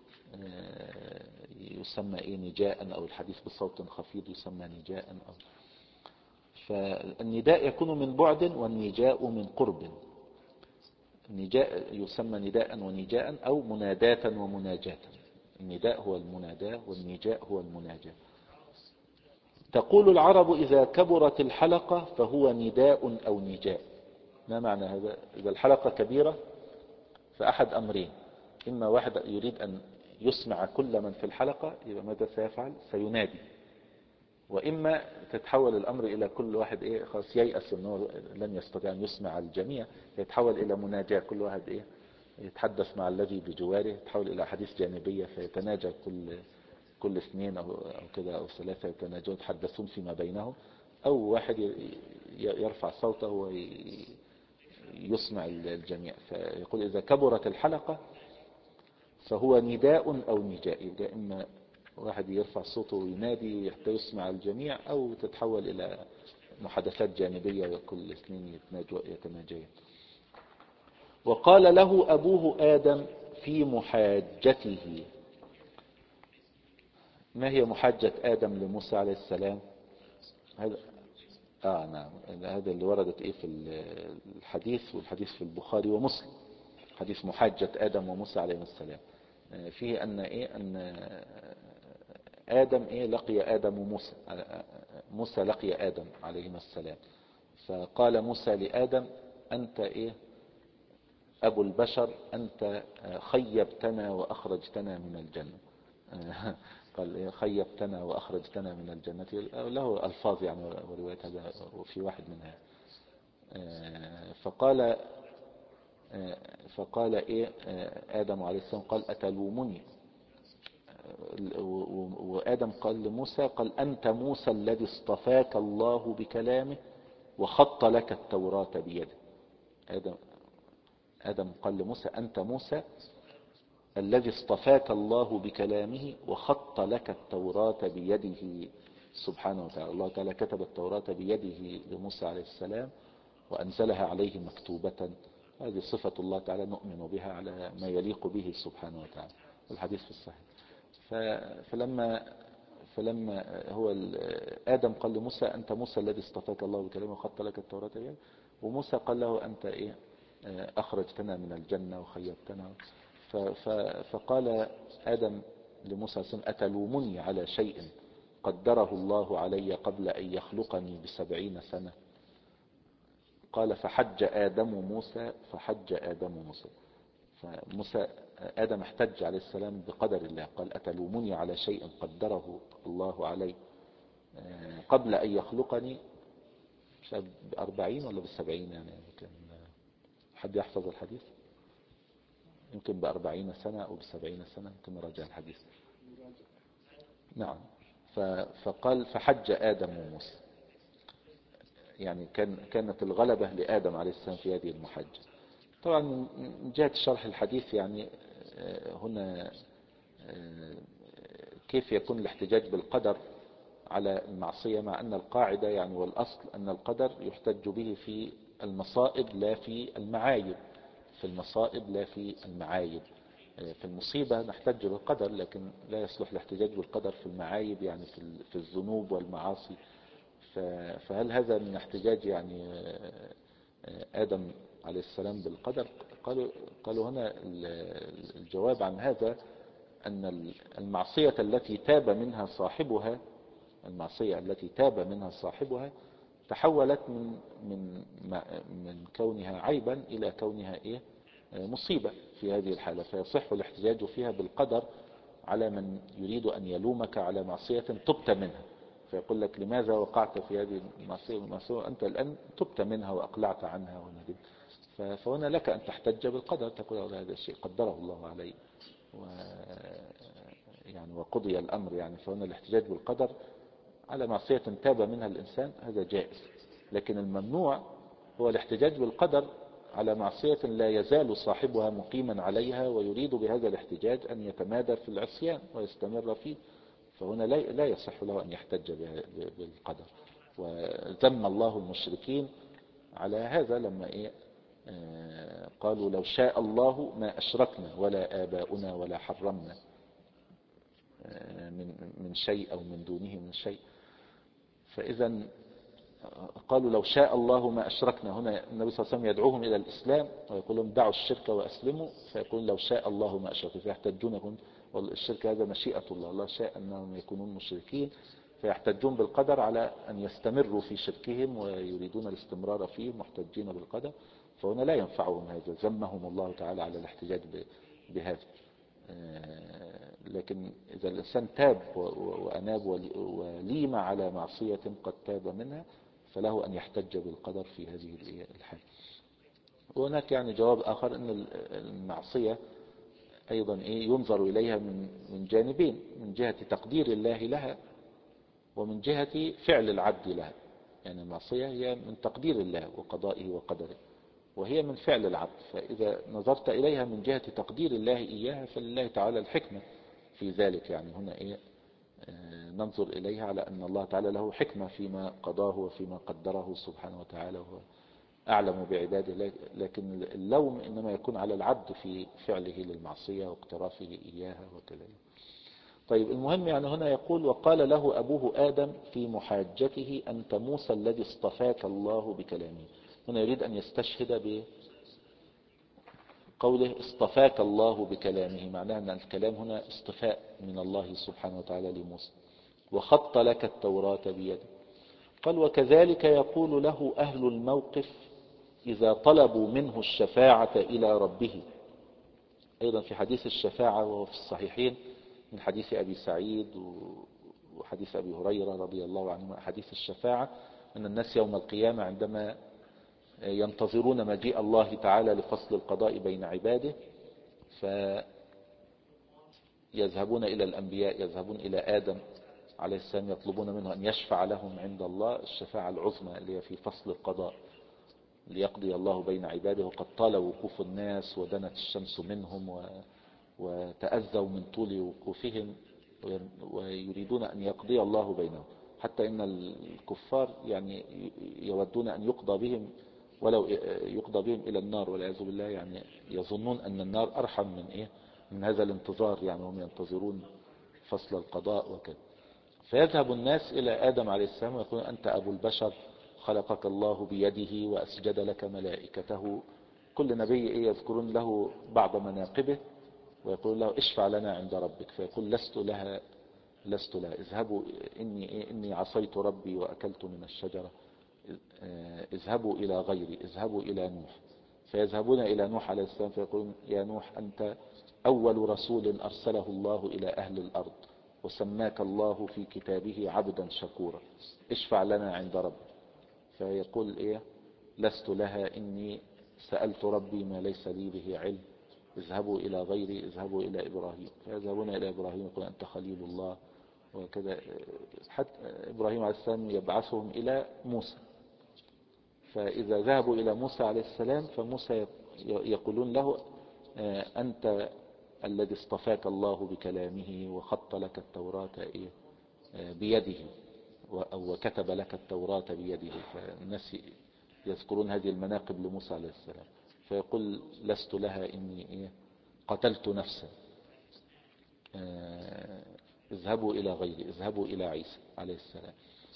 يسمى إيه نجاء، أو الحديث بصوت خفيض يسمى نجاء. أو فالنداء يكون من بعد والنجاء من قرب. النداء يسمى نداء ونجاء أو مناداة ومناجاة. النداء هو المناداة والنجاء هو المناجاة. تقول العرب إذا كبرت الحلقة فهو نداء أو نجاء. ما معنى هذا؟ إذا الحلقة كبيرة فأحد أمرين: إما واحد يريد أن يسمع كل من في الحلقة، يبقى ماذا سيفعل؟ سينادي. وإما تتحول الأمر إلى كل واحد إيه خلاص ييأس أنه لن يستطيع أن يسمع الجميع، يتحول إلى مناجاة، كل واحد إيه يتحدث مع الذي بجواره، يتحول إلى حديث جانبية، فيتناجى كل كل اثنين أو أو كذا أو ثلاثة يتناجون يتحدثون فيما بينهم، أو واحد يرفع صوته ويسمع الجميع. فيقول إذا كبرت الحلقة فهو نداء أو نجاء. يبقى إما واحد يرفع صوته وينادي حتى يسمع الجميع، أو تتحول إلى محادثات جانبية وكل اثنين يتناجيان. وقال له أبوه آدم في محاجته. ما هي محاجة آدم لموسى عليه السلام؟ هذا آه نعم هذا اللي وردت إيه في الحديث، والحديث في البخاري ومسلم، حديث محاجة آدم وموسى عليه السلام. فيه أن إيه أن آدم إيه لقي آدم وموسى، موسى لقي آدم عليهما السلام، فقال موسى لآدم: أنت إيه أبو البشر، أنت خيبتنا وأخرجتنا من الجنة. قال خيبتنا وأخرجتنا من الجنة، له ألفاظ يعني وروايات هذا وفي واحد منها. فقال فقال إيه آدم عليه السلام قال: أتلومني؟ وآدم قال لموسى قال: أنت موسى الذي اصطفاك الله بكلامه وخط لك التوراة بيده. آدم آدم قال لموسى: أنت موسى الذي اصطفاك الله بكلامه وخط لك التوراة بيده. سبحانه وتعالى، الله تعالى كتب التوراة بيده لموسى عليه السلام وأنزلها عليه مكتوبة. هذه صفة الله تعالى نؤمن بها على ما يليق به سبحانه وتعالى. الحديث في الصحيح. فلما فلما هو آدم قال لموسى: أنت موسى الذي اصطفاك الله بكلامه وخط لك التوراة بيده، وموسى قال له: أنت إيه أخرجتنا من الجنة وخيبتنا. فقال آدم لموسى: أتلومني على شيء قدره الله علي قبل أن يخلقني بسبعين سنة؟ قال: فحج آدم موسى فحج آدم موسى. فموسى آدم احتج عليه السلام بقدر الله، قال: أتلومني على شيء قدره الله علي قبل أن يخلقني بأربعين ولا بالسبعين؟ يعني يمكن حد يحفظ الحديث؟ يمكن بأربعين سنة أو بسبعين سنة، يمكن نراجع الحديث. نعم. فقال: فحج آدم وموسى، يعني كان كانت الغلبة لآدم عليه السلام في هذه المحجة. طبعا من جهة شرح الحديث يعني هنا كيف يكون الاحتجاج بالقدر على المعصية، مع أن القاعدة يعني والأصل أن القدر يحتج به في المصائب لا في المعايب، في المصائب لا في المعايب. في المصيبة نحتج بالقدر، لكن لا يصلح الاحتجاج بالقدر في المعايب، يعني في الذنوب والمعاصي. فهل هذا من احتجاج يعني آدم عليه السلام بالقدر؟ قالوا, قالوا هنا الجواب عن هذا أن المعصية التي تاب منها صاحبها المعصية التي تاب منها صاحبها تحولت من من من كونها عيبا إلى كونها إيه مصيبة في هذه الحالة، فيصح الاحتجاج فيها بالقدر على من يريد أن يلومك على معصية تبت منها، فيقول لك: لماذا وقعت في هذه المعصية؟ أنت الآن تبت منها وأقلعت عنها وندمت. فهنا لك أن تحتج بالقدر، تقول: هذا الشيء قدره الله علي و يعني وقضي الأمر. يعني فهنا الاحتجاج بالقدر على معصية تاب منها الإنسان هذا جائز، لكن الممنوع هو الاحتجاج بالقدر على معصية لا يزال صاحبها مقيما عليها ويريد بهذا الاحتجاج أن يتمادى في العصيان ويستمر فيه، فهنا لا يصح له أن يحتج بالقدر. وذم الله المشركين على هذا لما إيه قالوا لو شاء الله ما أشركنا ولا آباؤنا ولا حرمنا من من شيء أو من دونه من شيء. فإذا قالوا لو شاء الله ما أشركنا، هنا النبي صلى الله عليه وسلم يدعوهم إلى الإسلام ويقول لهم دعوا الشرك وأسلموا، فيقول لو شاء الله ما أشركوا، فيحتجون الشرك هذا مشيئة الله، الله شاء أنهم يكونون مشركين، فيحتجون بالقدر على أن يستمروا في شركهم ويريدون الاستمرار فيه محتجين بالقدر. فهنا لا ينفعهم هذا، ذمهم الله تعالى على الاحتجاج بهذا. لكن إذا الإنسان تاب وأناب وليم على معصية قد تاب منها فله أن يحتج بالقدر في هذه الحالة. وهناك يعني جواب آخر أن المعصية أيضا إيه ينظر إليها من من جانبين، من جهة تقدير الله لها ومن جهة فعل العبد لها. يعني المعصية هي من تقدير الله وقضائه وقدره، وهي من فعل العبد. فإذا نظرت إليها من جهة تقدير الله إياها فلله تعالى الحكمة في ذلك. يعني هنا إيه آه ننظر إليها على أن الله تعالى له حكمة فيما قضاه وفيما قدره سبحانه وتعالى، وهو أعلم بعباده. لكن اللوم إنما يكون على العبد في فعله للمعصية واقترافه إياها وكذا. طيب المهم يعني هنا يقول وقال له أبوه آدم في محاجته أنت موسى الذي اصطفاك الله بكلامه. هنا يريد أن يستشهد بقوله اصطفاك الله بكلامه، معناه أن الكلام هنا اصطفاء من الله سبحانه وتعالى لموسى. وخط لك التوراة بيده. قال وكذلك يقول له أهل الموقف إذا طلبوا منه الشفاعة إلى ربه. أيضا في حديث الشفاعة وهو في الصحيحين من حديث أبي سعيد وحديث أبي هريرة رضي الله عنه، حديث الشفاعة أن الناس يوم القيامة عندما ينتظرون مجيء الله تعالى لفصل القضاء بين عباده فيذهبون إلى الأنبياء، يذهبون إلى آدم عليه السلام يطلبون منه أن يشفع لهم عند الله الشفاعة العظمى اللي هي في فصل القضاء ليقضي الله بين عباده. وقد طال وقوف الناس ودنت الشمس منهم وتأذوا من طول وقوفهم ويريدون أن يقضي الله بينهم، حتى إن الكفار يعني يودون أن يقضى بهم ولو يقضى بهم إلى النار والعياذ بالله. يعني يظنون أن النار أرحم من إيه من هذا الانتظار، يعني هم ينتظرون فصل القضاء وكذا. فيذهب الناس إلى آدم عليه السلام ويقولون أنت أبو البشر خلقك الله بيده وأسجد لك ملائكته. كل نبي إيه يذكرون له بعض مناقبه ويقول له اشفع لنا عند ربك، فيقول لست لها لست لها اذهبوا إني, إيه إني عصيت ربي وأكلت من الشجرة، اذهبوا إلى غيري، اذهبوا إلى نوح. فيذهبون إلى نوح عليه السلام فيقولون يا نوح أنت أول رسول أرسله الله إلى أهل الأرض وسماك الله في كتابه عبدا شكورا، اشفع لنا عند ربك. فيقول إيه لست لها إني سألت ربي ما ليس لي به علم، اذهبوا إلى غيري، اذهبوا إلى إبراهيم. فيذهبون إلى إبراهيم يقول أنت خليل الله وكذا، حتى إبراهيم عليه السلام يبعثهم إلى موسى. فإذا ذهبوا إلى موسى عليه السلام فموسى يقولون له أنت الذي اصطفاك الله بكلامه وخط لك التوراة بيده وكتب لك التوراة بيده. فالناس يذكرون هذه المناقب لموسى عليه السلام فيقول لست لها إني قتلت نفسا، اذهبوا إلى غيري، اذهبوا إلى عيسى عليه السلام.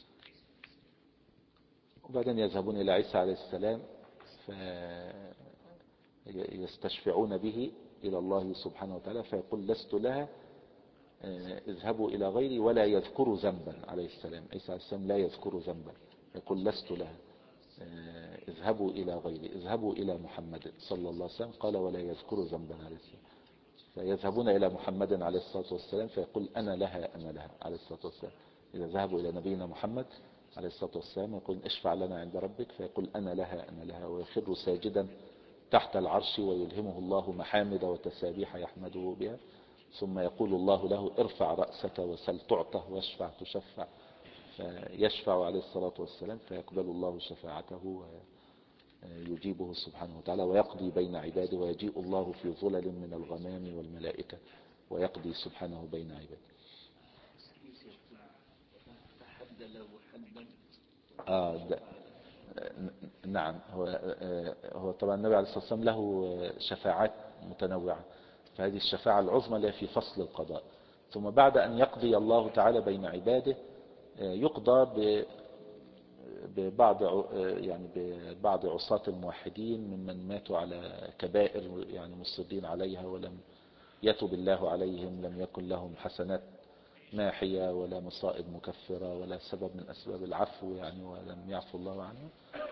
وبعدين يذهبون إلى عيسى عليه السلام فيستشفعون به إلى الله سبحانه وتعالى فيقول لست لها اذهبوا إلى غيري ولا يذكر ذنبا عليه السلام. عيسى عليه السلام لا يذكر ذنبا يقول لست لها اذهبوا إلى غيري، اذهبوا إلى محمد صلى الله عليه وسلم قال ولا يذكر ذنبا عليه السلام. فيذهبون إلى محمد عليه الصلاة والسلام فيقول أنا لها أنا لها عليه الصلاة والسلام. إذا ذهبوا إلى نبينا محمد عليه الصلاة والسلام يقول اشفع لنا عند ربك فيقول أنا لها أنا لها، ويخر ساجدا تحت العرش ويلهمه الله محامد وتسابيح يحمده بها. ثم يقول الله له ارفع رأسك وسل تعطه واشفع تشفع، فيشفع عليه الصلاة والسلام فيقبل الله شفاعته ويجيبه سبحانه وتعالى ويقضي بين عباده، ويجيء الله في ظلل من الغمام والملائكة ويقضي سبحانه بين عباده. آه نعم. هو هو طبعا النبي عليه الصلاة والسلام له شفاعات متنوعة، فهذه الشفاعة العظمى اللي في فصل القضاء. ثم بعد أن يقضي الله تعالى بين عباده يقضى ببعض يعني ببعض عصاة الموحدين ممن ماتوا على كبائر يعني مصرين عليها ولم يتب الله عليهم، لم يكن لهم حسنات ماحية ولا مصائب مكفرة ولا سبب من أسباب العفو يعني ولم يعفو الله عنه،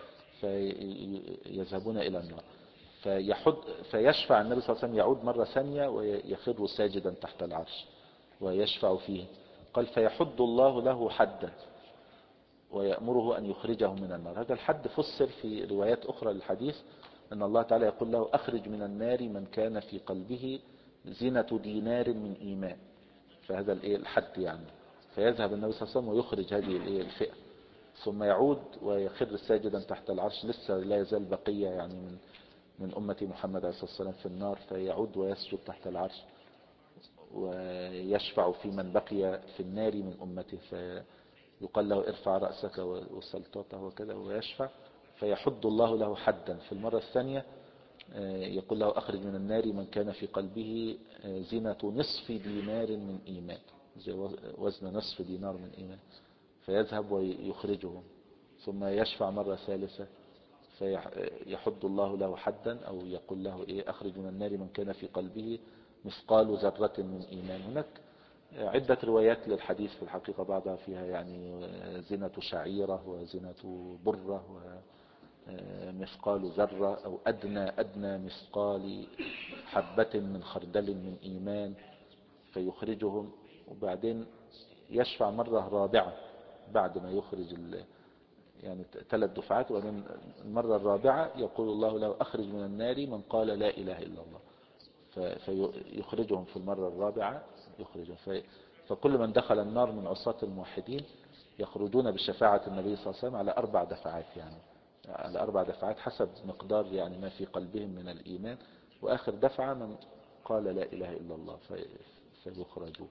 فيذهبون إلى النار. فيحد فيشفع النبي صلى الله عليه وسلم، يعود مرة ثانية ويخر ساجدا تحت العرش ويشفع فيه. قال فيحد الله له حدا ويأمره أن يخرجه من النار. هذا الحد فسر في روايات أخرى للحديث أن الله تعالى يقول له أخرج من النار من كان في قلبه زينة دينار من إيمان، فهذا الحد يعني. فيذهب النبي صلى الله عليه وسلم ويخرج هذه الفئة، ثم يعود ويخر ساجدا تحت العرش. لسه لا يزال بقية يعني من من أمة محمد عليه الصلاة والسلام في النار، فيعود ويسجد تحت العرش ويشفع في من بقي في النار من أمته، فيقال له ارفع رأسك وسلطته وكذا ويشفع. فيحد الله له حدا في المرة الثانية، يقول له أخرج من النار من كان في قلبه زينة نصف دينار من إيمان، وزن نصف دينار من إيمان، فيذهب ويخرجهم. ثم يشفع مرة ثالثة فيحد الله له حدا، أو يقول له إيه أخرج من النار من كان في قلبه مثقال ذرة من إيمان. هناك عدة روايات للحديث في الحقيقة، بعضها فيها يعني زينة شعيرة وزينة برة ومثقال ذرة أو أدنى أدنى مثقال حبة من خردل من إيمان، فيخرجهم. وبعدين يشفع مرة رابعة بعد ما يخرج يعني ثلاث دفعات، ومن المرة الرابعة يقول الله له أخرج من النار من قال لا إله إلا الله، فيخرجهم في المرة الرابعة يخرجهم. فكل من دخل النار من عصاة الموحدين يخرجون بشفاعة النبي صلى الله عليه وسلم على أربع دفعات، يعني على أربع دفعات حسب مقدار يعني ما في قلبهم من الإيمان، وآخر دفعة من قال لا إله إلا الله فيخرجون.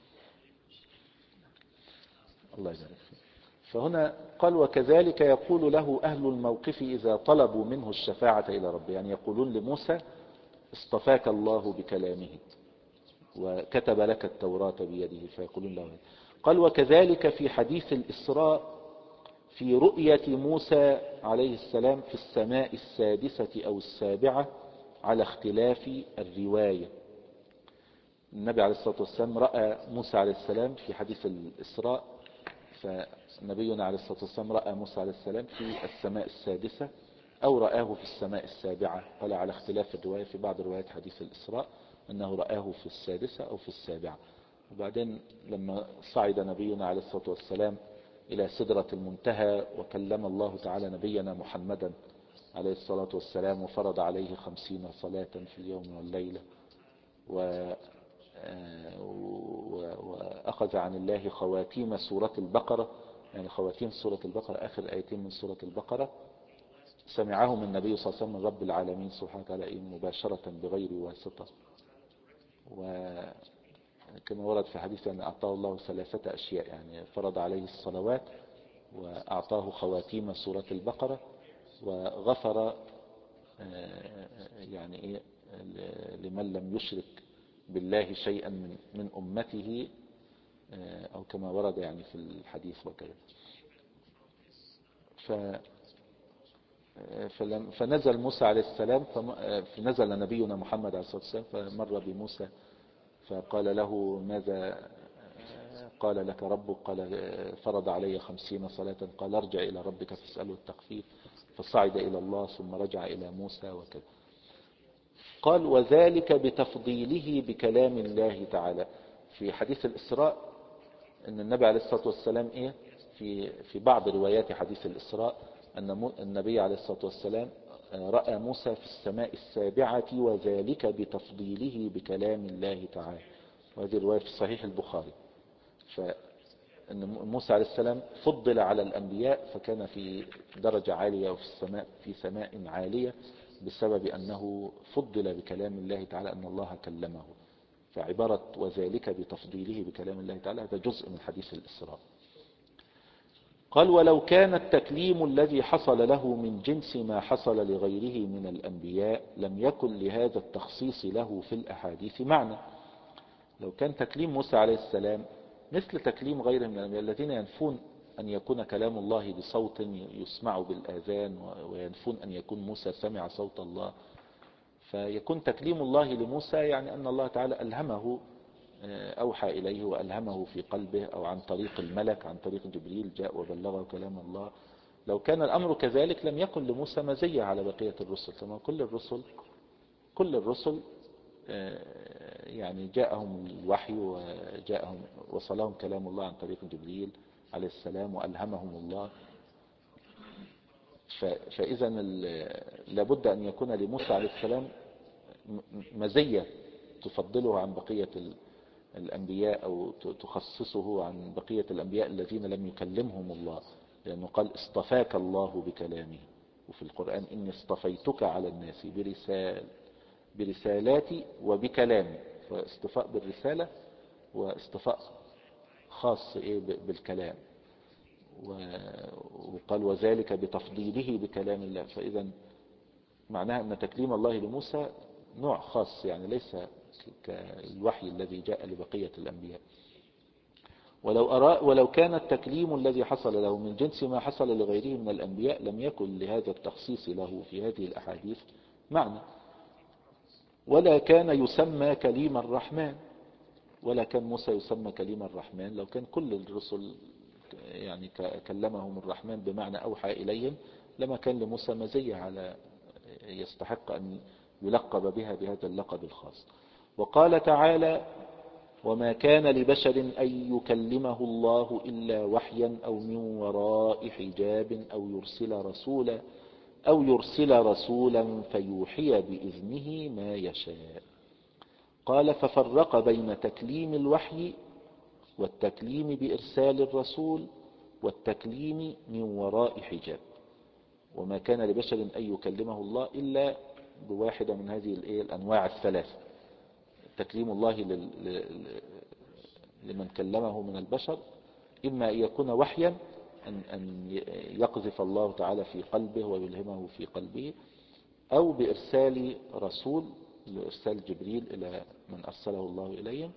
الله يبارك فيك. فهنا قال وكذلك يقول له أهل الموقف إذا طلبوا منه الشفاعة إلى ربه، يعني يقولون لموسى اصطفاك الله بكلامه وكتب لك التوراة بيده، فيقولون له. قال وكذلك في حديث الإسراء في رؤية موسى عليه السلام في السماء السادسة أو السابعة على اختلاف الرواية. النبي عليه الصلاة والسلام رأى موسى عليه السلام في حديث الإسراء، فنبينا عليه الصلاة والسلام رأى موسى عليه السلام في السماء السادسة أو رآه في السماء السابعة، قال على اختلاف الرواية. في بعض روايات حديث الإسراء أنه رآه في السادسة أو في السابعة. وبعدين لما صعد نبينا عليه الصلاة والسلام إلى سدرة المنتهى وكلم الله تعالى نبينا محمدا عليه الصلاة والسلام وفرض عليه خمسين صلاة في اليوم والليلة، و وأخذ عن الله خواتيم سورة البقرة، يعني خواتيم سورة البقرة آخر آيتين من سورة البقرة، سمعهم النبي صلى الله عليه وسلم من رب العالمين سبحانه وتعالى مباشرة بغير واسطة. وكما ورد في حديث أن أعطاه الله ثلاثة أشياء، يعني فرض عليه الصلوات وأعطاه خواتيم سورة البقرة وغفر يعني إيه لمن لم يشرك بالله شيئا من من أمته، أو كما ورد يعني في الحديث وكذا. ف فنزل موسى عليه السلام، فنزل نبينا محمد عليه الصلاة والسلام فمر بموسى فقال له ماذا قال لك ربك؟ قال فرض علي خمسين صلاة. قال ارجع إلى ربك فاسأله التخفيف، فصعد إلى الله ثم رجع إلى موسى وكذا. قال وذلك بتفضيله بكلام الله تعالى. في حديث الإسراء أن النبي عليه الصلاة والسلام إيه في في بعض روايات حديث الإسراء أن النبي عليه الصلاة والسلام رأى موسى في السماء السابعة وذلك بتفضيله بكلام الله تعالى، وهذه رواية في صحيح البخاري. فأن موسى عليه السلام فضل على الأنبياء فكان في درجة عالية وفي السماء في سماء عالية بسبب أنه فضل بكلام الله تعالى، أن الله كلمه. فعبارة وذلك بتفضيله بكلام الله تعالى هذا جزء من حديث الإسراء. قال ولو كان التكليم الذي حصل له من جنس ما حصل لغيره من الأنبياء لم يكن لهذا التخصيص له في الأحاديث معنى. لو كان تكليم موسى عليه السلام مثل تكليم غيره من الأنبياء الذين ينفون أن يكون كلام الله بصوت يسمع بالآذان، وينفون أن يكون موسى سمع صوت الله، فيكون تكليم الله لموسى يعني أن الله تعالى ألهمه، أوحى إليه وألهمه في قلبه، أو عن طريق الملك، عن طريق جبريل جاء وبلغه كلام الله. لو كان الأمر كذلك لم يكن لموسى مزية على بقية الرسل، كما كل الرسل كل الرسل يعني جاءهم الوحي وجاءهم وصلهم كلام الله عن طريق جبريل عليه السلام وألهمهم الله. فإذا لابد أن يكون لموسى عليه السلام مزية تفضله عن بقية الأنبياء، أو تخصصه عن بقية الأنبياء الذين لم يكلمهم الله، لأنه قال اصطفاك الله بكلامه، وفي القرآن إني اصطفيتك على الناس برسال برسالاتي وبكلامي، فاصطفاء بالرسالة واصطفاء خاص إيه بالكلام، وقال وذلك بتفضيله بكلام الله. فإذا معناها أن تكليم الله لموسى نوع خاص، يعني ليس كالوحي الذي جاء لبقية الأنبياء. ولو, أرى ولو كان التكليم الذي حصل له من جنس ما حصل لغيره من الأنبياء لم يكن لهذا التخصيص له في هذه الأحاديث معنى، ولا كان يسمى كليم الرحمن، ولا كان موسى يسمى كليم الرحمن لو كان كل الرسل يعني كلمهم الرحمن بمعنى أوحى إليهم، لما كان لموسى مزية على يستحق أن يلقب بها بهذا اللقب الخاص. وقال تعالى وما كان لبشر أن يكلمه الله إلا وحيا أو من وراء حجاب أو يرسل رسولا أو يرسل رسولا فيوحي بإذنه ما يشاء. قال ففرق بين تكليم الوحي والتكليم بإرسال الرسول والتكليم من وراء حجاب. وما كان لبشر أن يكلمه الله إلا بواحدة من هذه الأنواع الثلاثة: تكليم الله لمن كلمه من البشر، إما أن يكون وحيا، أن يقذف الله تعالى في قلبه ويلهمه في قلبه، أو بإرسال رسول، لإرسال جبريل إلى من أرسله الله إليهم،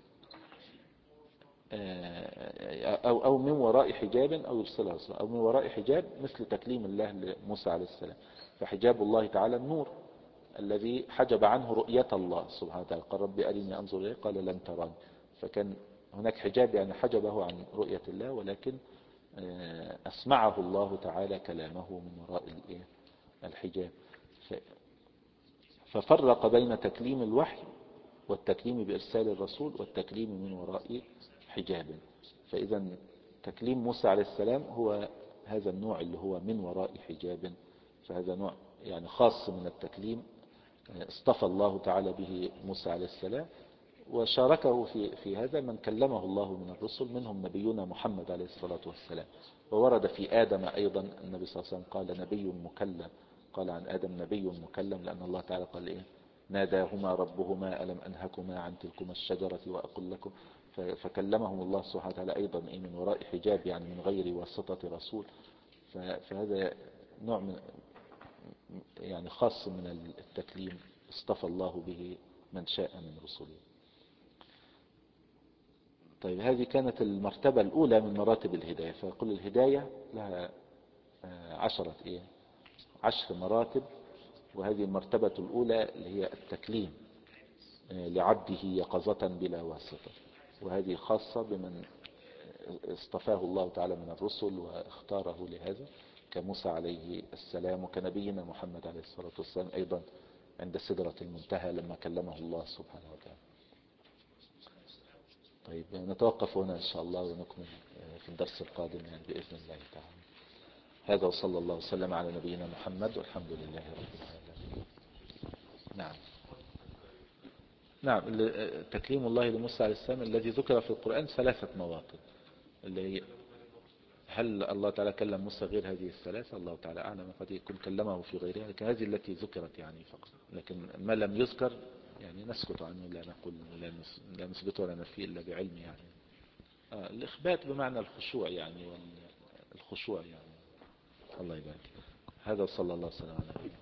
أو أو من وراء حجاب أو يرسل رسول، أو من وراء حجاب مثل تكليم الله لموسى عليه السلام. فحجاب الله تعالى النور الذي حجب عنه رؤية الله سبحانه وتعالى، قال ربي أرني أنظر إليه قال لن تراني، فكان هناك حجاب يعني حجبه عن رؤية الله، ولكن أسمعه الله تعالى كلامه من وراء الحجاب. ففرق بين تكليم الوحي والتكليم بإرسال الرسول والتكليم من وراء حجاب. فإذا تكليم موسى عليه السلام هو هذا النوع اللي هو من وراء حجاب، فهذا نوع يعني خاص من التكليم اصطفى الله تعالى به موسى عليه السلام، وشاركه في في هذا من كلمه الله من الرسل، منهم نبينا محمد عليه الصلاة والسلام. وورد في آدم أيضا النبي صلى الله عليه وسلم قال نبي مكلم، قال عن آدم نبي مكلم، لأن الله تعالى قال إيه ناداهما ربهما ألم أنهكما عن تلكما الشجرة وأقل لكم، فكلمهم الله سبحانه وتعالى أيضا إيه من وراء حجاب، يعني من غير واسطة رسول. فهذا نوع من يعني خاص من التكليم اصطفى الله به من شاء من رسله. طيب هذه كانت المرتبة الأولى من مراتب الهداية. فيقول الهداية لها عشرة إيه عشر مراتب، وهذه المرتبة الأولى اللي هي التكليم لعبده يقظة بلا واسطة، وهذه خاصة بمن اصطفاه الله تعالى من الرسل واختاره لهذا كموسى عليه السلام، وكنبينا محمد عليه الصلاة والسلام أيضا عند سدرة المنتهى لما كلمه الله سبحانه وتعالى. طيب نتوقف هنا إن شاء الله ونكمل في الدرس القادم يعني بإذن الله تعالى. هذا وصلى الله وسلم على نبينا محمد والحمد لله رب العالمين. نعم نعم تكليم الله لموسى عليه السلام الذي ذكر في القرآن ثلاثة مواطن، اللي هي هل الله تعالى كلم موسى غير هذه الثلاثة؟ الله تعالى أعلم، قد يكون كلمه في غيرها، لكن هذه التي ذكرت يعني فقط. لكن ما لم يذكر يعني نسكت عنه، لا نقول لا نثبت ولا نفي إلا بعلم يعني. آه الإخبات بمعنى الخشوع يعني الخشوع يعني. الله يبارك. هذا صلى الله عليه وسلم على نبينا.